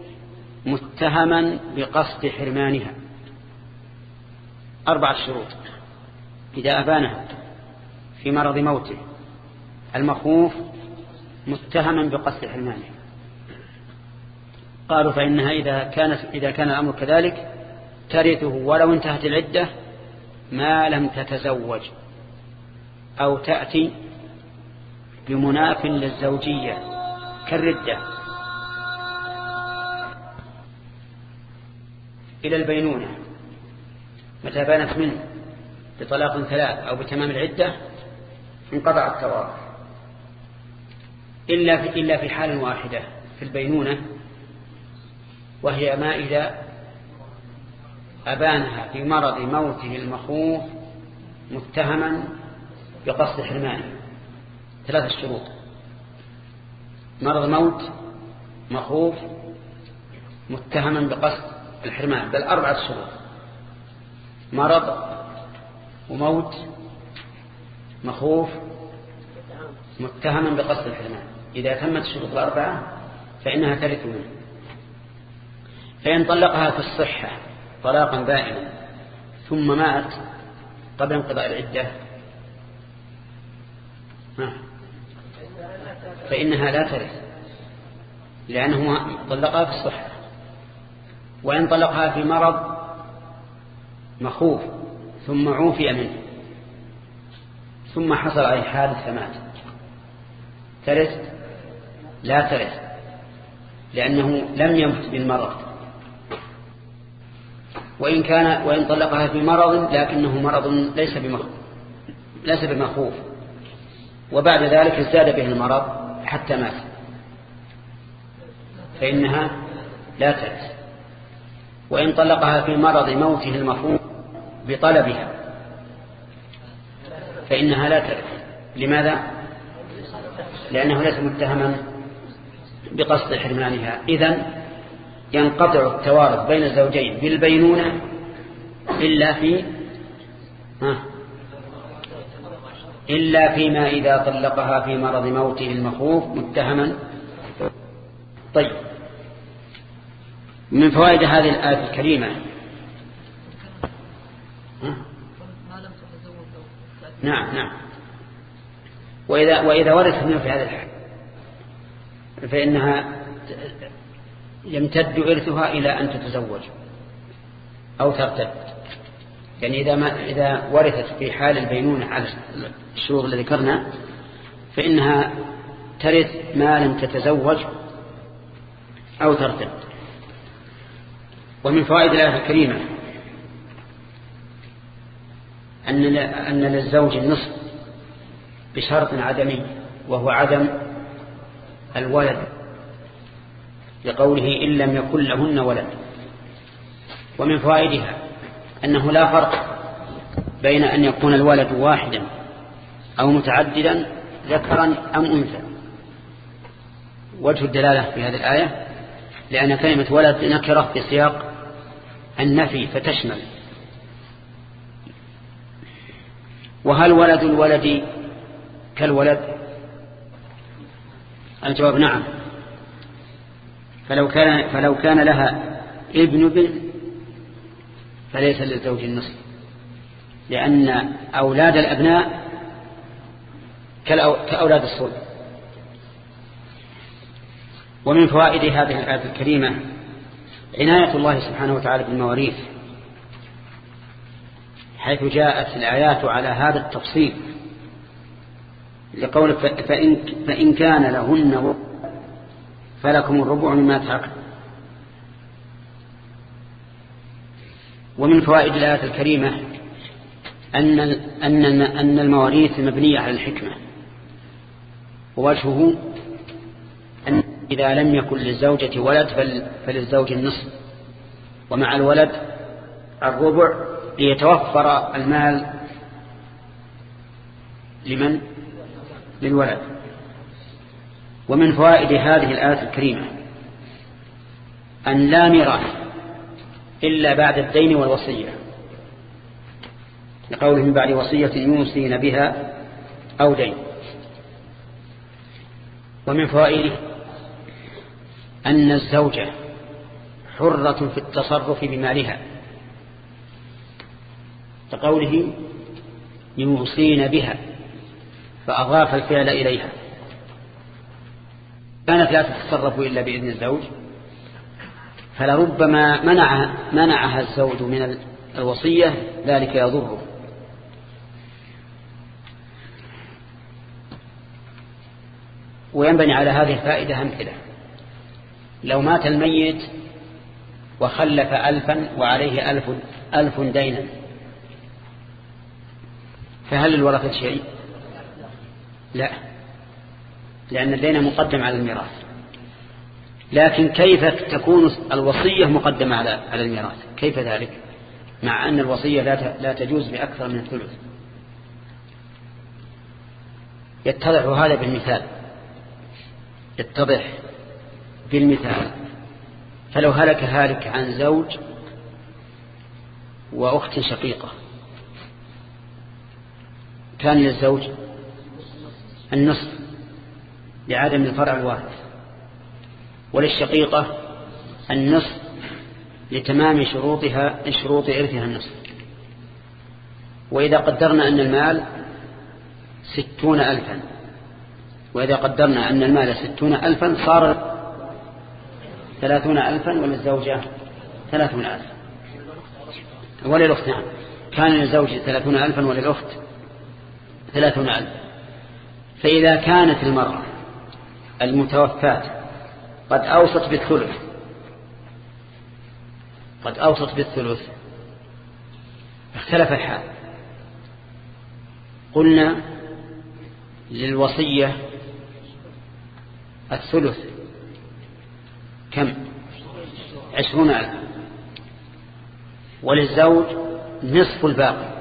Speaker 1: متهما بقصد حرمانها. 4 شروط. إذا أبانها في مرض موته المخوف متهما بقصد حرمانها، قالوا فإنها إذا كان الأمر كذلك ترثه ولو انتهت العدة ما لم تتزوج أو تأتي بمناف للزوجية كالردة إلى البينونة. متى بانت منه بطلاق 3 أو بتمام العدة انقطع التوارث، إلا في حال واحدة في البينونة، وهي ما إذا أبانها في مرض موته المخوف متهما بقصد حرمانه. 3 شروط: مرض موت مخوف متهما بقصد الحرمان، بل 4 شروط: مرض وموت مخوف متهما بقصد الحرمان. إذا تمت الشروط 4 فإنها ترث منه. فإن طلقها في الصحة طلاقا بائنا ثم مات قبل انقضاء العدة فإنها لا ترث، لأنه طلقها في الصحة. وإن طلقها في مرض مخوف ثم عوفي منه ثم حصل عليه حادث فمات ترث؟ لا ترث، لأنه لم يمت بالمرض. وإن طلقها في مرض لكنه مرض ليس بمخوف وبعد ذلك ازداد به المرض حتى مات فإنها لا ترث. وإن طلقها في مرض موته المخوف بطلبها فإنها لا ترث. لماذا؟ لأنه ليس متهما بقصد حرمانها. إذن ينقطع التوارث بين الزوجين بالبينونة إلا فيما إذا طلقها في مرض موته المخوف متهما. طيب، من فوائد هذه الآية الكريمة نعم وإذا ورث منه في هذا الحال فإنها يمتد إرثها إلى أن تتزوج أو ترتد. يعني إذا ورثت في حال البينونة على الشروط التي ذكرنا فإنها ترث ما لم تتزوج أو ترتد. ومن فوائد الآية الكريمة أن للزوج النصف بشرط عدمي، وهو عدم الولد، لقوله إن لم يكن لهن ولد. ومن فوائدها أنه لا فرق بين أن يكون الولد واحدا أو متعددا ذكرا أم أنثى. وجه الدلالة في هذه الآية لأن كلمة ولد نكرة في سياق النفي فتشمل. وهل ولد الولد كالولد؟ الجواب نعم. فلو كان لها ابن بنت فليس للزوج النصف، لأن أولاد الأبناء كأولاد الصلب. ومن فوائد هذه الآية الكريمة عناية الله سبحانه وتعالى بالمواريث، حيث جاءت الآيات على هذا التفصيل، لقول فإن كان لهن فلكم الربع مما تركن. ومن فوائد الآية الكريمة أن المواريث مبنية على الحكمة، ووجهه أن إذا لم يكن للزوجة ولد فللزوج النصف، ومع الولد الربع، ليتوفر المال لمن؟ للولد. ومن فوائد هذه الآية الكريمة أن لا ميراث إلا بعد الدين والوصية، لقوله من بعد وصية يوصين بها أو دين. ومن فوائده أن الزوجة حرة في التصرف بمالها، لقوله يوصين بها فأضاف الفعل إليها. كانت لا تتصرف إلا بإذن الزوج، فلربما منعها الزوج من الوصية، ذلك يضره. وينبني على هذه الفائدة أمثلة. لو مات الميت وخلف 1000 وعليه 1000 دينا، فهل للورثة شيء؟ لا، لأن الدين مقدم على الميراث. لكن كيف تكون الوصية مقدمة على الميراث؟ كيف ذلك مع أن الوصية لا تجوز بأكثر من الثلث؟ يتضح هذا بالمثال. فلو هلك هالك عن زوج وأخت شقيقة، كان للزوج النصف لعدم الفرع الوارث، وللشقيقة النصف لتمام شروط إرثها النصف. وإذا قدرنا أن المال 60,000، وإذا قدرنا أن المال 60,000 صار 30,000 وللزوجة 30,000 وللأخت. نعم، كان للزوج 30,000 وللأخت 30,000. فإذا كانت المرأة المتوفاة قد أوصت بالثلث اختلف الحال. قلنا للوصية الثلث كم؟ 20,000، وللزوج نصف الباقي،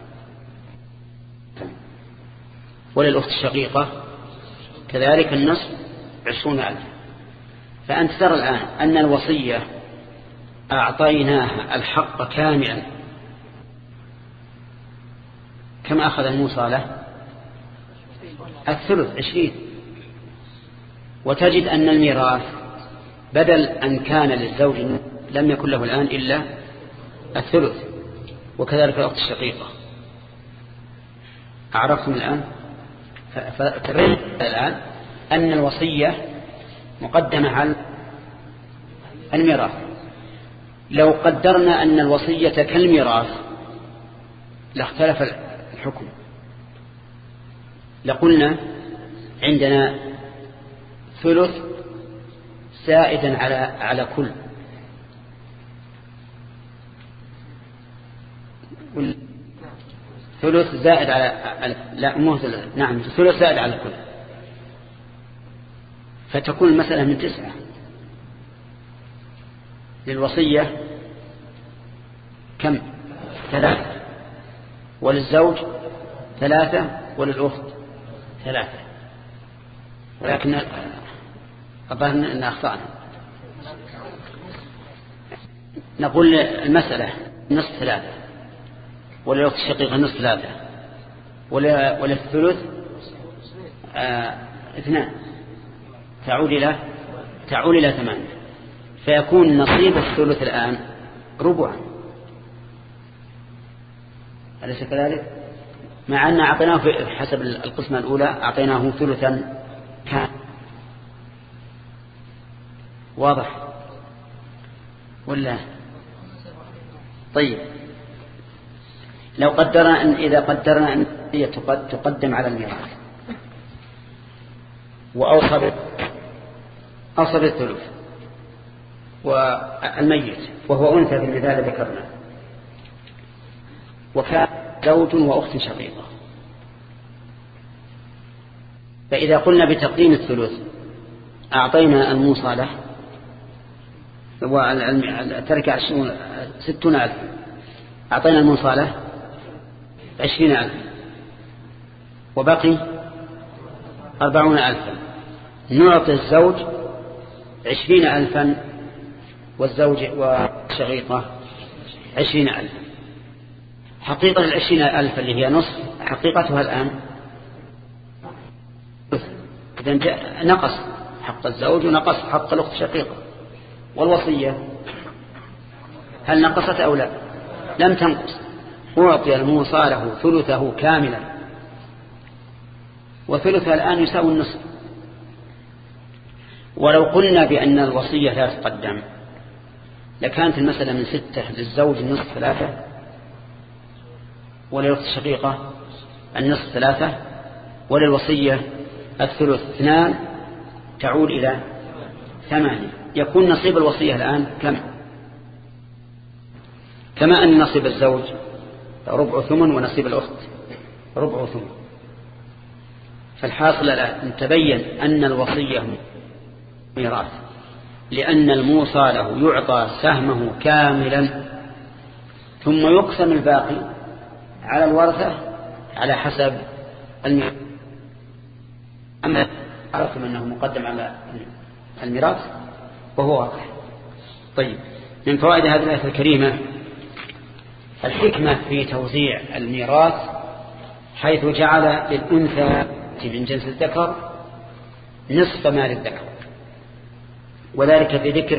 Speaker 1: وللأخت الشقيقة كذلك النصف 20,000. فأنت ترى الآن أن الوصية أعطيناها الحق كاملا. كم أخذ الموصى له؟ الثلث 20. وتجد أن الميراث بدل أن كان للزوج لم يكن له الآن إلا الثلث، وكذلك الأخت الشقيقة. أعرفتم الآن؟ فتبين الآن أن الوصية مقدمة على الميراث. لو قدرنا أن الوصية كالميراث لاختلف الحكم. لقلنا عندنا ثلث زائدا على كل، ثلث زائد على لا مو ثلث، نعم ثلث زائد على كل، فتكون المسألة من 9. للوصية كم؟ 3، وللزوج 3، وللأخت 3. ولكن أظن أن أخطأنا. نقول المسألة نصف 3 ولا الأخت الشقيقة نصف 3 ولا الثلث 2 تعود إلى 8 فيكون نصيب الثلث الآن ربعا. أليس كذلك؟ مع أن أعطيناه حسب القسمة الأولى أعطيناه ثلثا كان واضح ولا؟ طيب لو قدرنا إذا قدرنا أن هي تقدم على الميراث وأوصى بالثلث والميت وهو أنثى في المثال ذكرنا وكان زوج وأخت شقيقة، فإذا قلنا بتقديم الثلث أعطينا الموصى له وترك 60,000 أعطينا الموصى له 20,000 وبقي 40,000 نعطي الزوج 20,000 والزوج والشقيقة 20,000. حقيقة 20,000 اللي هي نصف حقيقتها الآن إذن نقص حق الزوج ونقص حق الأخت الشقيقة. والوصية هل نقصت أو لا؟ لم تنقص. أعطي الموصى له ثلثه كاملا وثلثها الآن يساوي النصف. ولو قلنا بأن الوصية لا تقدم لكانت المسألة من 6 للزوج النصف 3 وللأخت الشقيقة النصف 3 وللوصية الثلث 2 تعود إلى 8. يكون نصيب الوصية الآن كم؟ كما أن نصيب الزوج ربع ثمن ونصيب الأخت ربع ثمن. فالحاصل الآن تبين أن الوصية ميراث لأن الموصى له يعطى سهمه كاملا ثم يقسم الباقي على الورثة على حسب الميراث. أما عرفتم أنه مقدم على الميراث وهو واضح. طيب من فوائد هذه الآية الكريمة الحكمة في توزيع الميراث حيث جعل للأنثى من جنس الذكر نصف مال الذكر وذلك في ذكر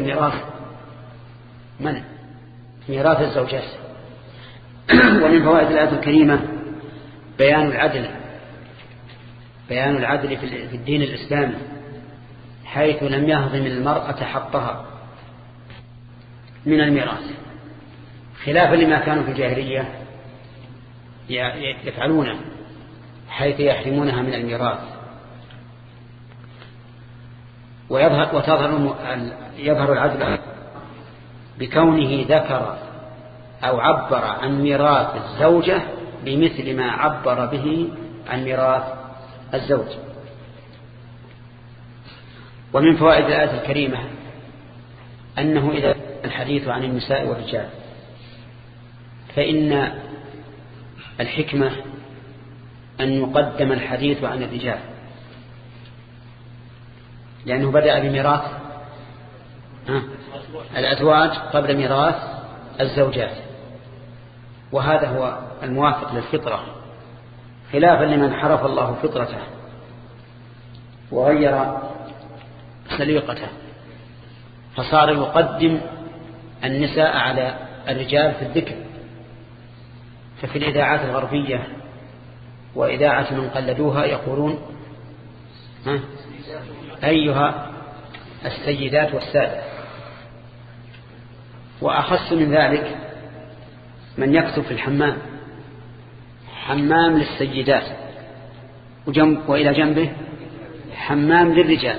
Speaker 1: ميراث الزوجات. ومن فوائد الآية الكريمة بيان العدل في الدين الإسلامي حيث لم يهضم المرأة حقها من الميراث خلافا لما كانوا في الجاهلية يفعلونه حيث يحرمونها من الميراث. يظهر العدل بكونه ذكر أو عبر عن ميراث الزوجة بمثل ما عبر به عن ميراث الزوج. ومن فوائد الآية الكريمة أنه إذا الحديث عن النساء والرجال فإن الحكمة أن يقدم الحديث عن الرجال لأنه بدأ بميراث الأزواج قبل ميراث الزوجات وهذا هو الموافق للفطرة خلافا لمن حرف الله فطرته وغير سليقته فصار يقدم النساء على الرجال في الذكر. ففي الإذاعات الغربية وإذاعة من قلدوها يقولون أيها السيدات والسادة. وأخص من ذلك من يكتب في الحمام حمام للسيدات وإلى جنبه حمام للرجال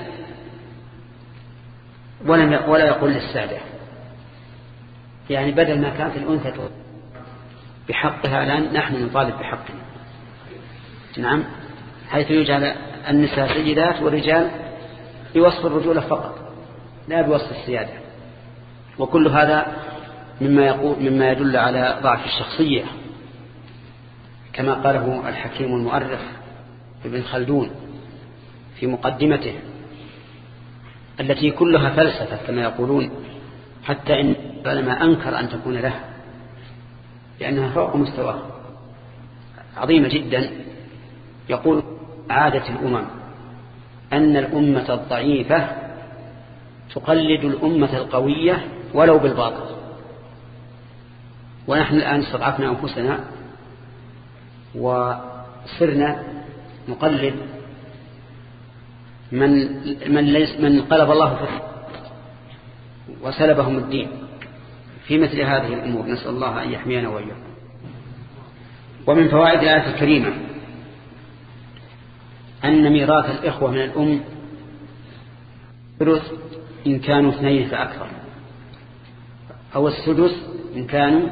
Speaker 1: ولا يقول للسادة. يعني بدل ما كانت الأنثى بحقها الآن نحن نطالب بحقنا. نعم حيث يجعل النساء سيدات والرجال بوصف الرجولة فقط لا بوصف السيادة. وكل هذا مما يدل على ضعف الشخصية كما قاله الحكيم المؤرخ ابن خلدون في مقدمته التي كلها فلسفة كما يقولون حتى إن العلماء أنكر أن تكون له لأنها فوق مستواه عظيمة جدا. يقول عادة الأمم أن الأمة الضعيفة تقلد الأمة القوية ولو بالباطل، ونحن الآن استضعفنا أنفسنا وصرنا نقلد من قلب الله فتح وسلبهم الدين في مثل هذه الأمور. نسأل الله أن يحمينا وإياكم. ومن فوائد الآية الكريمة أن ميراث الإخوة من الأم ثلث إن كانوا 2 فأكثر، أو السدس إن كانوا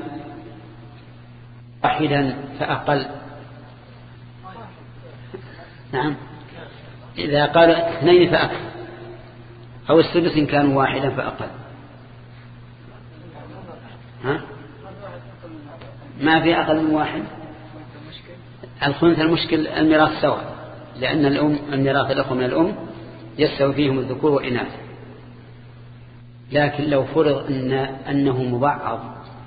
Speaker 1: 1 فأقل. نعم، إذا قال 2 فأكثر، أو السدس إن كانوا 1 فأقل. ها؟ ما في أقل من 1. الخنث المشكل الميراث سواء، لأن الميراث الأخوة من الأم يستوي فيهم الذكور والإناث. لكن لو فرض أنه مبعض،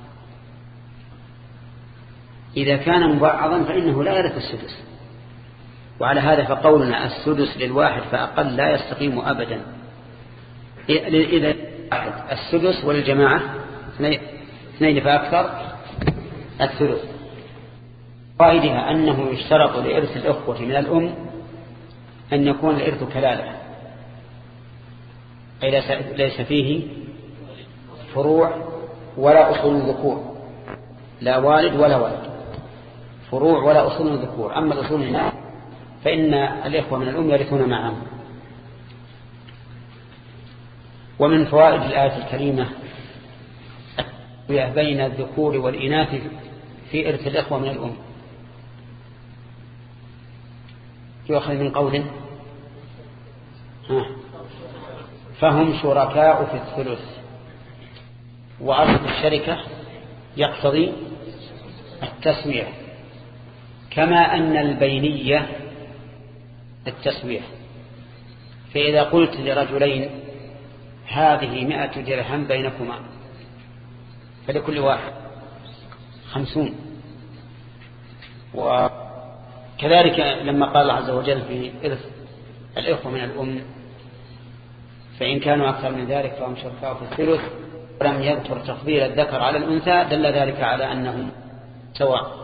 Speaker 1: إذا كان مبعضا فإنه لا يرث السدس. وعلى هذا فقولنا السدس لل1 فأقل لا يستقيم أبدا. إذا السدس وللجماعة 2 فأكثر الثلث. فائدها أنه يشترط لإرث الأخوة من الأم أن يكون الإرث كلالة، أي ليس فيه فروع ولا أصول ذكور، لا والد ولا ولد، فروع ولا أصول ذكور. أما الأصول هنا فإن الإخوة من الأم يرثون معهم. ومن فوائد الآية الكريمة بين الذكور والإناث في إرث الإخوة من الأم. يؤخذ من قوله فهم شركاء في الثلث، وأصل الشركة يقتضي التسوية، كما أن البينية التسوية. فإذا قلت لرجلين هذه 100 درهم بينكما، فلكل واحد 50. وكذلك لما قال الله عز وجل في إرث الإخوة من الأم فإن كانوا أكثر من ذلك فهم شركاء في الثلث، ولم يذكر تفضيل الذكر على الأنثى، دل ذلك على أنهم سواء.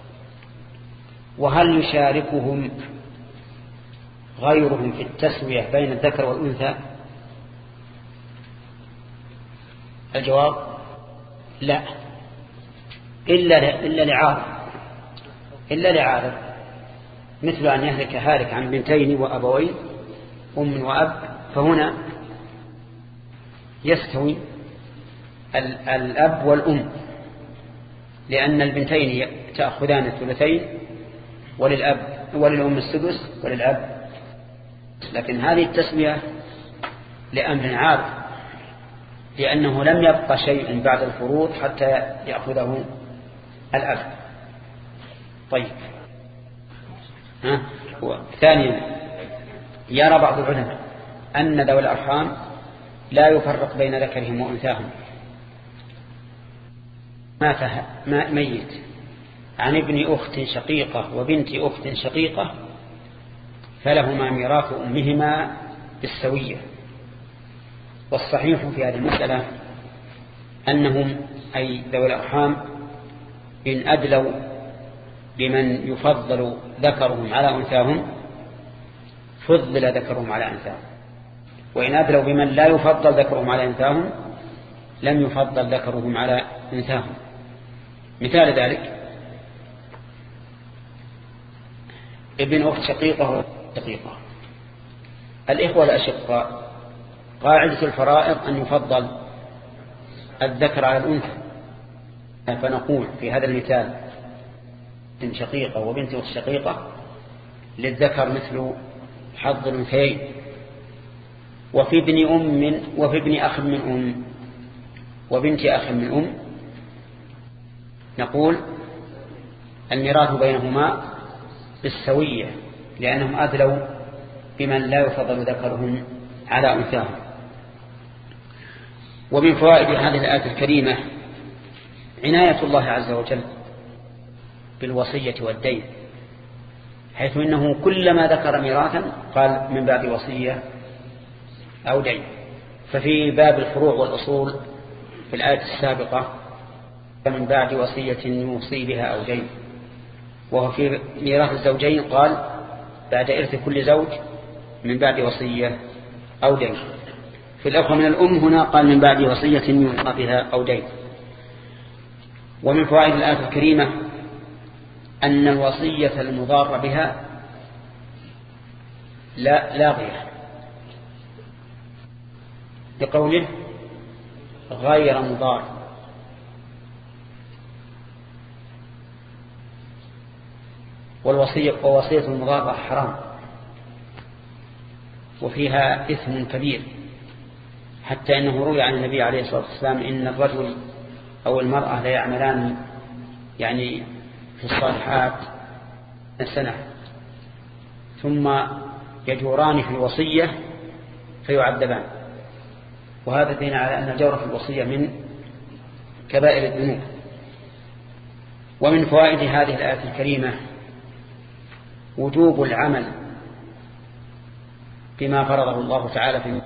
Speaker 1: وهل يشاركهم غيرهم في التسوية بين الذكر والأنثى؟ الجواب لا، إلا لعارض، مثل أن يهلك هالك عن 2 وأبوين أم وأب، فهنا يستوي الأب والأم، لأن البنتين تأخذان الثلثين وللأم السدس وللأب. لكن هذه التسوية لأمر عارض، لأنه لم يبقى شيء بعد الفروض حتى يأخذه الأب. طيب، ثانيا يرى بعض العلماء أن ذوي الأرحام لا يفرق بين ذكرهم وأنثاهم. ميت عن ابن أخت شقيقة وبنت أخت شقيقة فلهما ميراث أمهما بالسوية. والصحيح في هذه المسألة أنهم أي ذوي الأرحام إن أدلوا بمن يفضل ذكرهم على أنثاهم فضل ذكرهم على أنثاهم، وإن أدلوا بمن لا يفضل ذكرهم على أنثاهم لم يفضل ذكرهم على أنثاهم. مثال ذلك ابن أخت شقيقة شقيقة. الإخوة الأشقاء قاعدة الفرائض أن يفضل الذكر على الأنثى، فنقول في هذا المثال بنت شقيقة وبنت أخت شقيقة للذكر مثل حظ الأنثيين. وفي ابن أخ من أم وبنت أخ من أم نقول الميراث بينهما بالسوية، لأنهم أدلوا بمن لا يفضل ذكرهم على أنثاهم. ومن فوائد هذه الآية الكريمة عناية الله عز وجل بالوصية والدين، حيث إنه كلما ذكر ميراثا قال من بعد وصية أو دين. ففي باب الفروع والأصول في الآية السابقة من بعد وصية يوصي بها أو دين، وهو في ميراث الزوجين قال بعد إرث كل زوج من بعد وصية أو دين. في الأخوة من الأم هنا قال من بعد وصية يوصى بها أو دين. ومن فوائد الآية الكريمة أن الوصية المضار بها لا غير، بقوله غير مضار. ووصية المضارة حرام وفيها إثم كبير، حتى أنه روي عن النبي عليه الصلاة والسلام إن الرجل أو المرأة لا يعملان يعني في الصالحات السنة ثم يجوران في الوصية فيعذبان، وهذا دين على أن الجور في الوصية من كبائر الذنوب. ومن فوائد هذه الآية الكريمة وجوب العمل بما فرضه الله تعالى في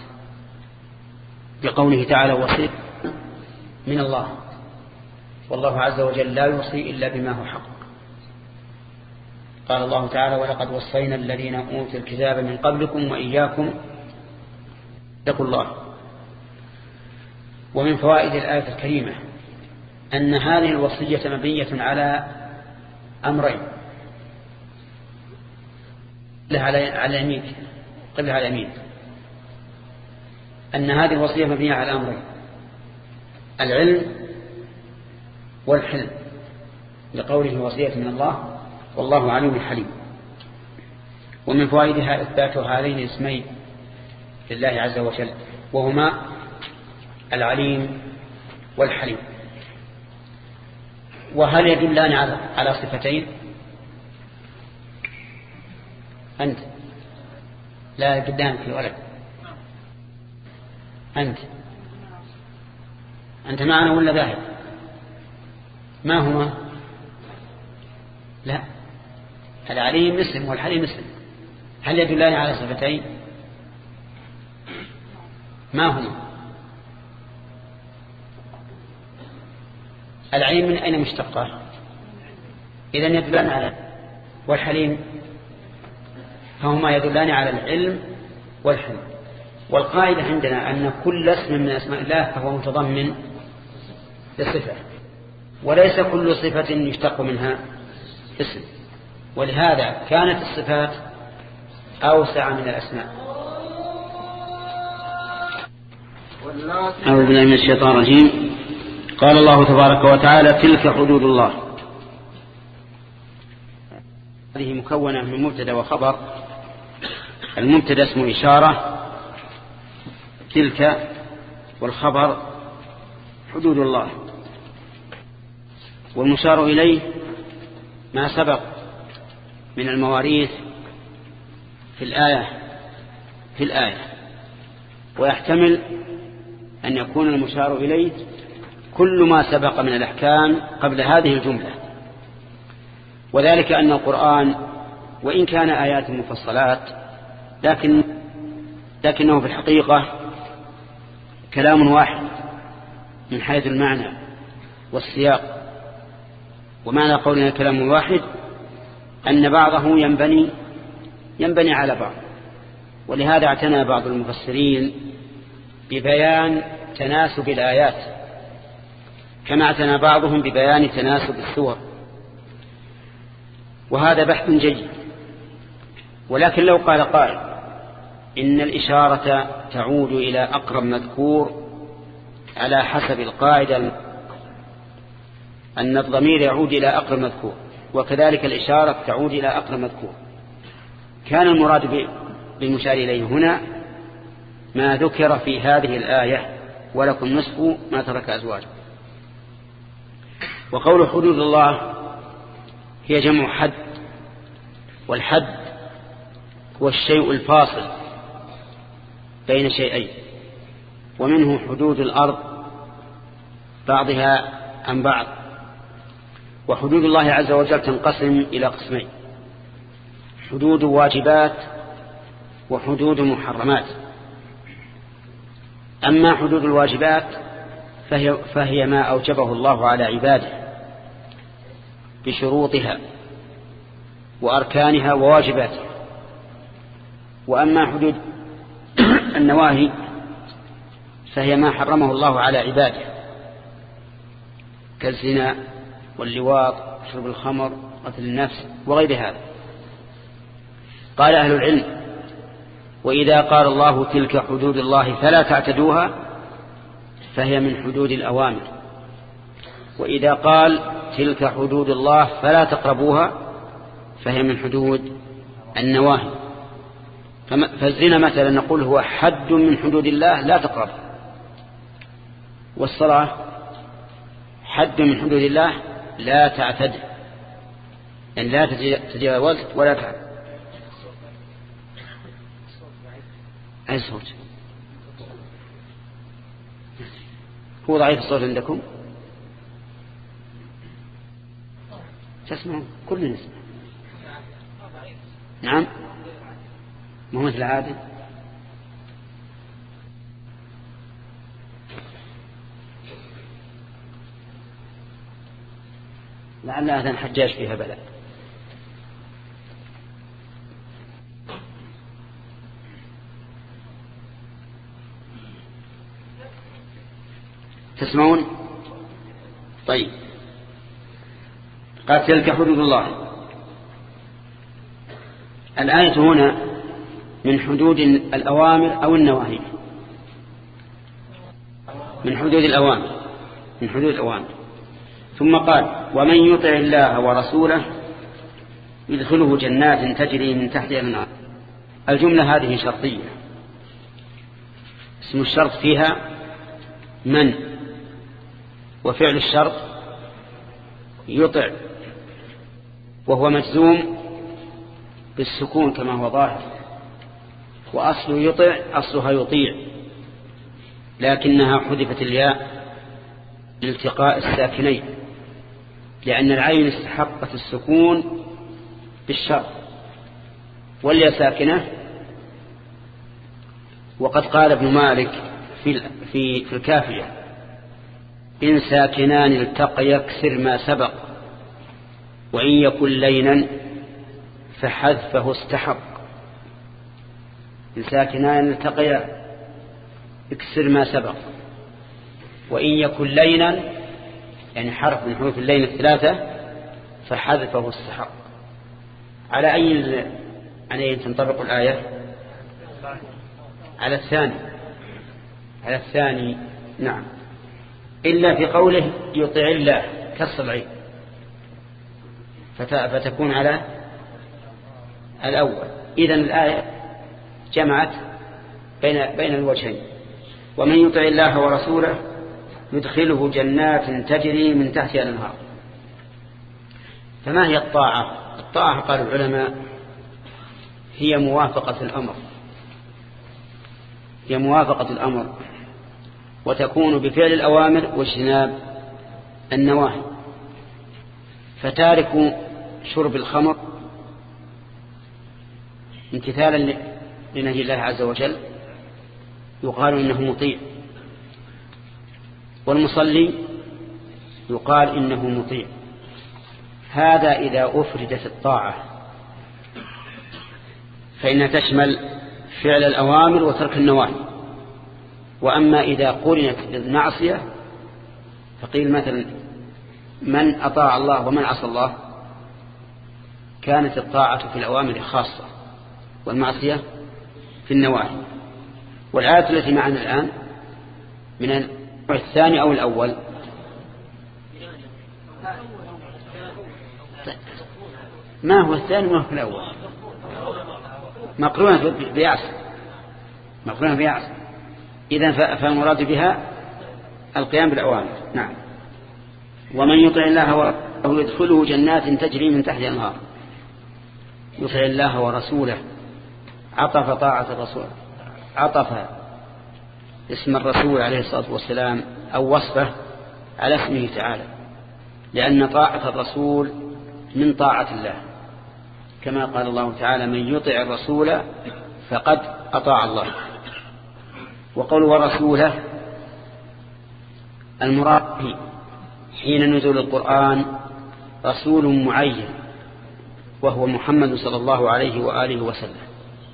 Speaker 1: بقوله تعالى وصية من الله، والله عز وجل لا يوصي إلا بما هو حق. قال الله تعالى ولقد وصينا الذين أوتوا الكتاب من قبلكم وإياكم اتقوا الله. ومن فوائد الآية الكريمة أن هذه الوصية مبنية على أمرين، على اليمين، أن هذه الوصية مبنية على أمرين: العلم والحلم، لقوله وصية من الله والله عليم حليم. ومن فوائدها إثبات هذين الاسمين لله عز وجل وهما العليم والحليم. وهل يدلان على صفتين؟ أنت لا يدلان في ولد، أنت معنا ولا ذاهب؟ ما هما؟ لا، العليم اسم والحليم اسم. هل يدلان على صفتين؟ ما هما؟ العليم من أين مشتقة؟ إذن يدلان على، والحليم فهما يدلان على العلم والحلم. والقاعدة عندنا أن كل اسم من أسماء الله فهو متضمن للصفة، وليس كل صفة يشتق منها اسم، ولهذا كانت الصفات أوسع من الأسماء. أعوذ بالله من الشيطان الرجيم. قال الله تبارك وتعالى تلك حدود الله. هذه مكونة من مبتدا وخبر. المبتدا اسم إشارة تلك، والخبر حدود الله، والمشار إليه ما سبق من المواريث في الآية، ويحتمل أن يكون المشار إليه كل ما سبق من الأحكام قبل هذه الجملة، وذلك أن القرآن وإن كان آيات مفصلات لكنه في الحقيقة كلام واحد من حيث المعنى والسياق. ومعنى قولنا كلام واحد أن بعضه ينبني على بعض، ولهذا اعتنى بعض المفسرين ببيان تناسب الآيات كما اعتنى بعضهم ببيان تناسب السور، وهذا بحث جيد. ولكن لو قال قائل إن الإشارة تعود إلى أقرب مذكور على حسب القاعدة أن الضمير يعود إلى أقرب مذكور، وكذلك الإشارة تعود إلى أقرب مذكور، كان المراد بالمشار إليه هنا ما ذكر في هذه الآية ولكم نصف ما ترك أزواجه. وقول حدود الله هي جمع حد، والحد هو الشيء الفاصل بين شيئين، ومنه حدود الأرض بعضها عن بعض. وحدود الله عز وجل تنقسم إلى قسمين: حدود واجبات وحدود محرمات. أما حدود الواجبات فهي ما أوجبه الله على عباده بشروطها وأركانها وواجباتها. وأما حدود النواهي فهي ما حرمه الله على عباده كالزنا واللواط وشرب الخمر وقتل النفس وغير هذا. قال أهل العلم: وإذا قال الله تلك حدود الله فلا تعتدوها فهي من حدود الأوامر، وإذا قال تلك حدود الله فلا تقربوها فهي من حدود النواهي. فالزنا مثلا نقول هو حد من حدود الله لا تقرب، والصلاة حد من حدود الله لا تعتد، يعني لا تتجاوز ولا تعتد. أي صوت؟ هو ضعيف الصوت عندكم؟ تسمعون؟ كلنا نسمع. نعم، مو مثل عادة. لعل أذن حجاج فيها بلاء. تسمعون؟ طيب. قال تلك حدود الله. الآية هنا من حدود الأوامر أو النواهي؟ من حدود الأوامر، من حدود الأوامر. ثم قال: ومن يطع الله ورسوله يدخله جنات تجري من تحتها الأنهار. الجملة هذه شرطية، اسم الشرط فيها من، وفعل الشرط يطع، وهو مجزوم بالسكون كما هو ظاهر، وأصل يطع أصلها يطيع، لكنها حذفت الياء لالتقاء الساكنين، لأن العين استحقت السكون بالشرط والياء ساكنة. وقد قال ابن مالك في الكافية: إن ساكنان التقيا اكسر ما سبق، وإن يكن لينا فحذفه استحق. إن ساكنان التقيا اكسر ما سبق، وإن يكن لينا يعني حرف من حروف اللين الثلاثة فحذفه استحق. على أي تنطبق الآية؟ على الثاني، على الثاني. نعم، إلا في قوله يطيع الله كسر العين، فتكون على الأول. إذن الآية جمعت بين الوجهين. ومن يطع الله ورسوله يدخله جنات تجري من تحتها الأنهار. فما هي الطاعة؟ الطاعة قال العلماء هي موافقة الأمر، هي موافقة الأمر، وتكون بفعل الأوامر واجتناب النواهي. فتارك شرب الخمر امتثالا لنهي الله عز وجل يقال إنه مطيع، والمصلي يقال إنه مطيع. هذا إذا أفردت الطاعة، فإنها تشمل فعل الأوامر وترك النواهي. وأما إذا قرنت بالمعصية فقيل مثلا من أطاع الله ومن عصى الله، كانت الطاعة في الأوامر خاصة والمعصية في النواهي. والآية التي معنا الآن من النوع الثاني أو الأول؟ ما هو الثاني وما هو الأول؟ مقرونة بيعصى، مقرونة بيعصى. إذن فالمراد بها القيام بالأوامر. نعم. ومن يطع الله ورسوله يدخله جنات تجري من تحتها الأنهار. يطع الله ورسوله، عطف طاعة الرسول، عطف اسم الرسول عليه الصلاة والسلام أو وصفه على اسمه تعالى، لأن طاعة الرسول من طاعة الله، كما قال الله تعالى: من يطع الرسول فقد أطاع الله. وقول ورسوله المراد حين نزول القرآن رسول معين، وهو محمد صلى الله عليه وآله وسلم.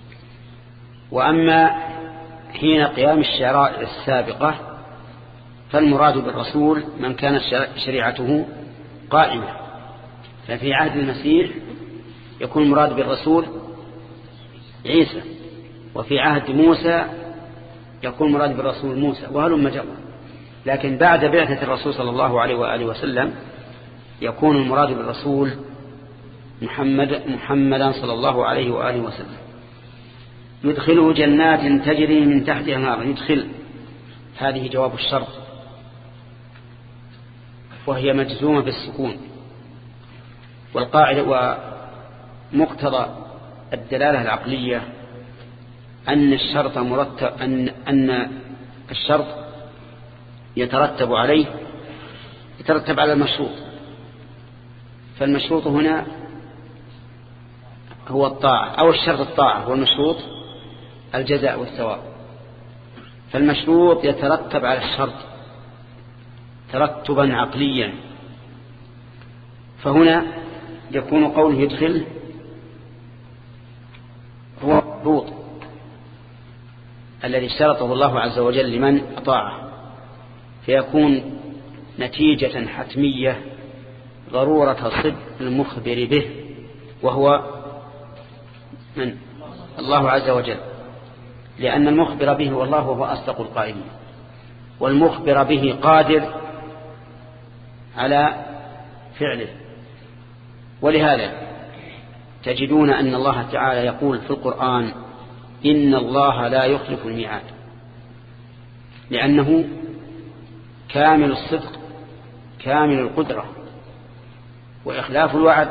Speaker 1: وأما حين قيام الشرائع السابقة فالمراد بالرسول من كانت شريعته قائمة، ففي عهد المسيح يكون المراد بالرسول عيسى، وفي عهد موسى يكون المراد بالرسول موسى، وهلم جرا. لكن بعد بعثة الرسول صلى الله عليه وآله وسلم يكون المراد بالرسول محمدا صلى الله عليه وآله وسلم. يدخله جنات تجري من تحتها الأنهار. يدخل هذه جواب الشرط، وهي مجزومة بالسكون. والقاعدة ومقتضى الدلالة العقلية أن الشرط مرتب أن الشرط يترتب على المشروط، فالمشروط هنا هو الطاعة، أو الشرط الطاعة، والمشروط الجزاء والثواب. فالمشروط يترتب على الشرط ترتبا عقليا، فهنا يكون قوله يدخل هو المشروط الذي اشترطه الله عز وجل لمن أطاعه، فيكون نتيجة حتمية ضرورة صدق المخبر به، وهو من الله عز وجل، لأن المخبر به هو الله وهو أصدق القائلين، والمخبر به قادر على فعله. ولهذا تجدون أن الله تعالى يقول في القرآن: إن الله لا يخلف الميعاد، لأنه كامل الصدق كامل القدرة. وإخلاف الوعد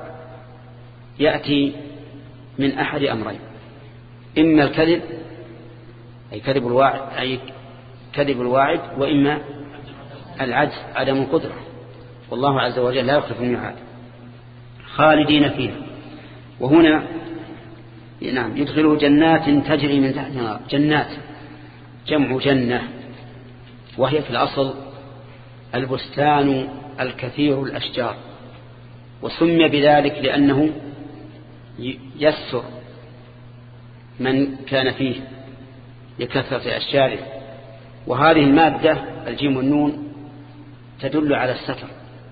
Speaker 1: يأتي من أحد أمرين: إما الكذب أي كذب الواعد، وإما العجز عدم القدرة. والله عز وجل لا يخلف الميعاد، خالدين فيها. وهنا يدخله جنات تجري من تحتها الأنهار. جنات جمع جنة، وهي في الأصل البستان الكثير الأشجار، وسمي بذلك لأنه يسر من كان فيه لكثرة أشجاره. وهذه المادة الجيم والنون تدل على الستر.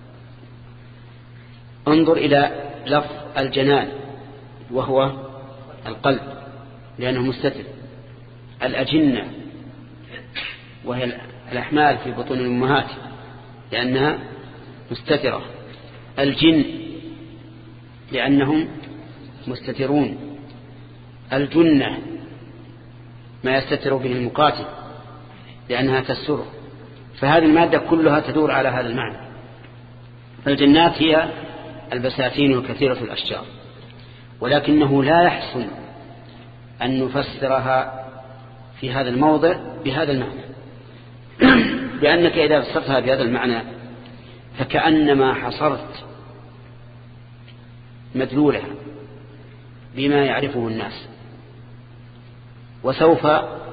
Speaker 1: انظر إلى لفظ الجنان وهو القلب لأنه مستتر. الأجنة وهي الأحمال في بطون الأمهات لأنها مستترة. الجن لأنهم مستترون. الجنة ما يستتر به المقاتل لأنها تستره. فهذه المادة كلها تدور على هذا المعنى. فالجنات هي البساتين الكثيرة الأشجار، ولكنه لا يحسن أن نفسرها في هذا الموضع بهذا المعنى، لأنك إذا فسرتها بهذا المعنى فكأنما حصرت مدلولها بما يعرفه الناس، وسوف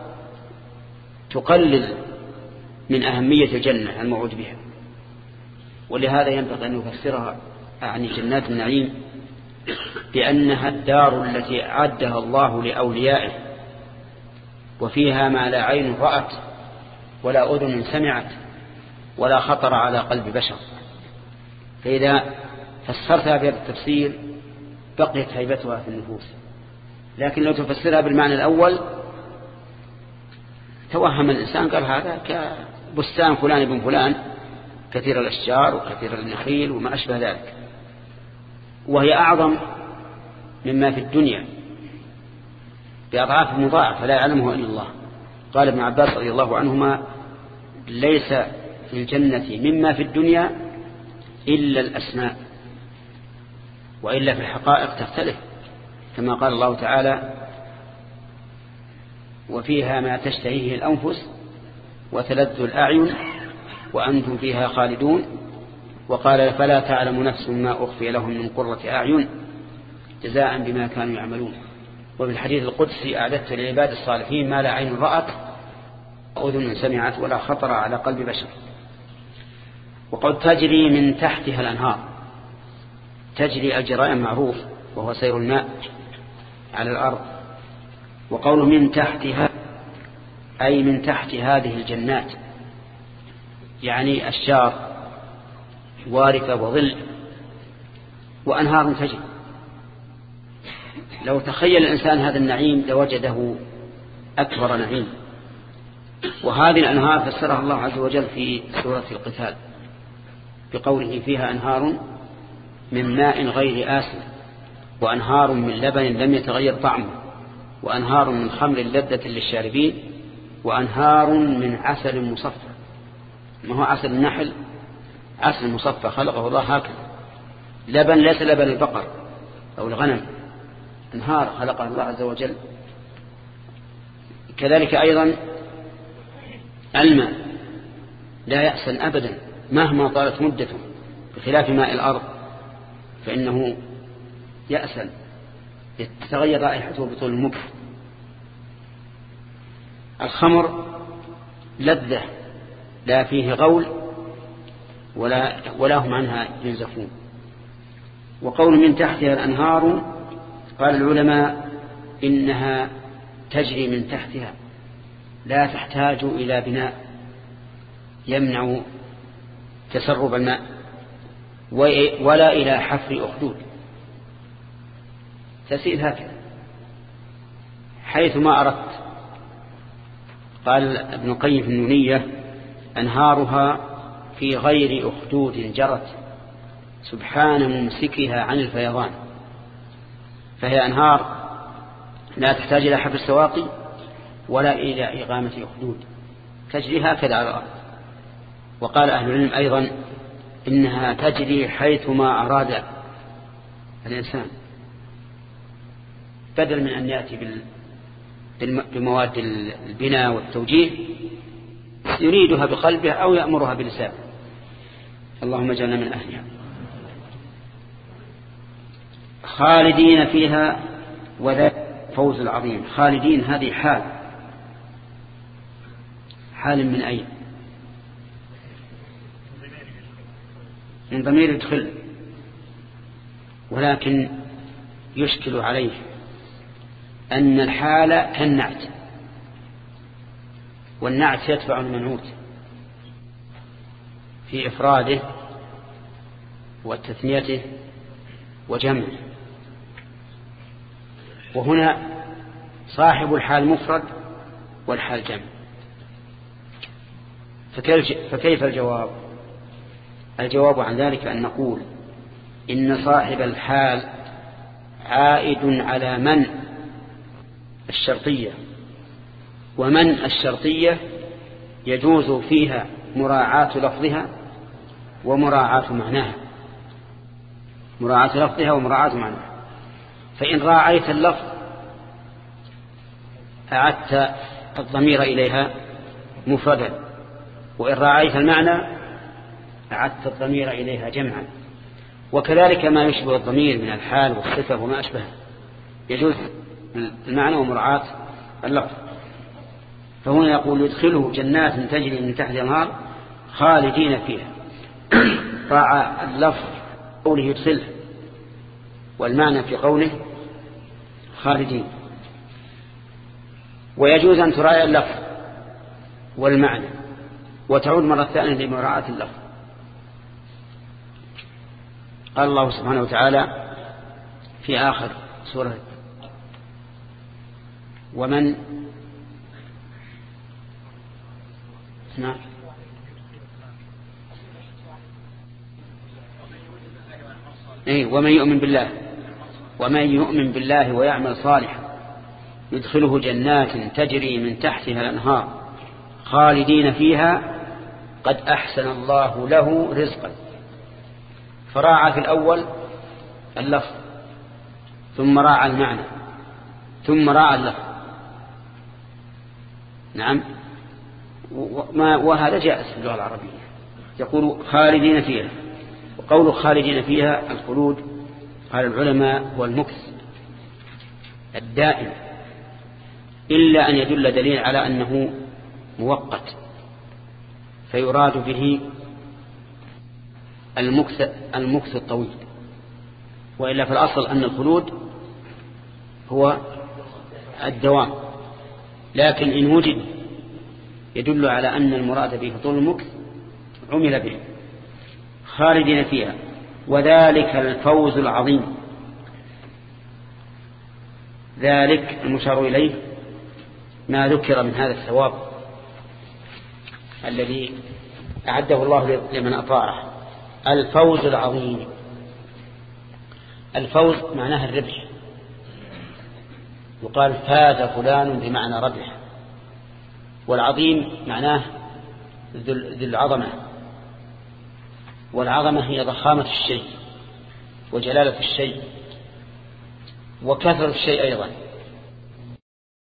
Speaker 1: تقلل من أهمية الجنة الموعود بها. ولهذا ينبغي أن نفسرها عن جنات النعيم بأنها الدار التي أعدها الله لأوليائه، وفيها ما لا عين رأت ولا أذن سمعت ولا خطر على قلب بشر. فإذا فسرتها بهذا التفسير بقيت هيبتها في النفوس. لكن لو تفسرها بالمعنى الأول توهم الإنسان، قال هذا كبستان فلان بن فلان كثير الأشجار وكثير النخيل وما أشبه ذلك، وهي أعظم مما في الدنيا بأضعاف مضاعفة لا يعلمه إلا الله. قال ابن عباس رضي الله عنهما: ليس في الجنة مما في الدنيا إلا الأسماء، وإلا في الحقائق تختلف، كما قال الله تعالى: وفيها ما تشتهيه الأنفس وتلذ الأعين وأنتم فيها خالدون. وقال فلا تعلم نفس ما أخفي لهم من قرة أعين جزاء بما كانوا يعملون. وفي الحديث القدسي أعددت للعباد الصالحين ما لا عين رأت أذن سمعت ولا خطر على قلب بشر. وقد تجري من تحتها الأنهار. تجري الجراء معروف وهو سير الماء على الأرض. وقول من تحتها أي من تحت هذه الجنات، يعني أشجار وارفة وظل وأنهار تجري. لو تخيل الإنسان هذا النعيم لوجده أكبر نعيم. وهذه الأنهار فسرها الله عز وجل في سورة القتال بقوله فيها أنهار من ماء غير آسن وأنهار من لبن لم يتغير طعمه وأنهار من خمر لذة للشاربين وأنهار من عسل مصفى. ما هو عسل النحل؟ عسل مصفى خلقه الله هكذا. لبن ليس لبن البقر أو الغنم، أنهار خلقها الله عز وجل. كذلك أيضا الماء لا يأسن أبدا مهما طالت مدته، بخلاف ماء الأرض فإنه يأسن يتغير رائحته بطول المكث. الخمر لذة لا فيه غول ولا هم عنها ينزفون. وقول من تحتها الأنهار قال العلماء إنها تجري من تحتها لا تحتاج إلى بناء يمنع تسرب الماء ولا إلى حفر أخدود، تسير هكذا حيث ما أردت. قال ابن القيم في النونية أنهارها في غير أخدود جرت سبحان ممسكها عن الفيضان. فهي أنهار لا تحتاج إلى حفر السواقي ولا إلى إقامة أخدود، تجري هكذا على الأرض. وقال أهل العلم أيضا إنها تجري حيث ما أراد الإنسان، بدل من أن يأتي بمواد البناء والتوجيه يريدها بقلبه أو يأمرها بلسانه. اللهم اجعلنا من أهلها. خالدين فيها وذلك فوز العظيم. خالدين هذه حال من أين؟ من ضمير يدخل، ولكن يشكل عليه أن الحال كالنعت، والنعت يتبع المنعوت في إفراده وتثنيته وجمعه. وهنا صاحب الحال مفرد والحال جمع. فكيف الجواب؟ الجواب عن ذلك أن نقول إن صاحب الحال عائد على من الشرطية، ومن الشرطية يجوز فيها مراعاة لفظها ومراعاة معناها، مراعاة لفظها ومراعاة معناها. فإن راعيت اللفظ أعدت الضمير إليها مفردا، وإن راعيت المعنى أعدت الضمير إليها جمعا. وكذلك ما يشبه الضمير من الحال والصفة وما أشبه يجوز المعنى ومراعاة اللفظ. فهنا يقول يدخله جنات تجري من تحت الأنهار خالدين فيها. راعى اللفظ قوله يدخله والمعنى في قوله خالدين. ويجوز أن تراعي اللفظ والمعنى وتعود مرة ثانية لمراعاة اللفظ. قال الله سبحانه وتعالى في آخر سورة ومن ومن يؤمن بالله ويعمل صالحا يدخله جنات تجري من تحتها الأنهار خالدين فيها قد أحسن الله له رزقا. فراعى في الأول اللفظ ثم راعى المعنى ثم راعى اللفظ. نعم. وهذا جائز في اللغة العربية. يقول خالدين فيها، وقول خالدين فيها الخلود قال العلماء هو المكث الدائم، إلا أن يدل دليل على أنه مؤقت فيراد به المكث الطويل، وإلا في الأصل أن الخلود هو الدوام، لكن إن وجد يدل على أن المراد به طول المكث عمل به. خالدين فيها وذلك الفوز العظيم. ذلك المشار إليه ما ذكر من هذا الثواب الذي أعده الله لمن أطاعه. الفوز العظيم، الفوز معناه الربح، يقال فاز فلان بمعنى ربح، والعظيم معناه ذو العظمة، والعظمة هي ضخامة الشيء وجلالة الشيء وكثرة الشيء أيضا.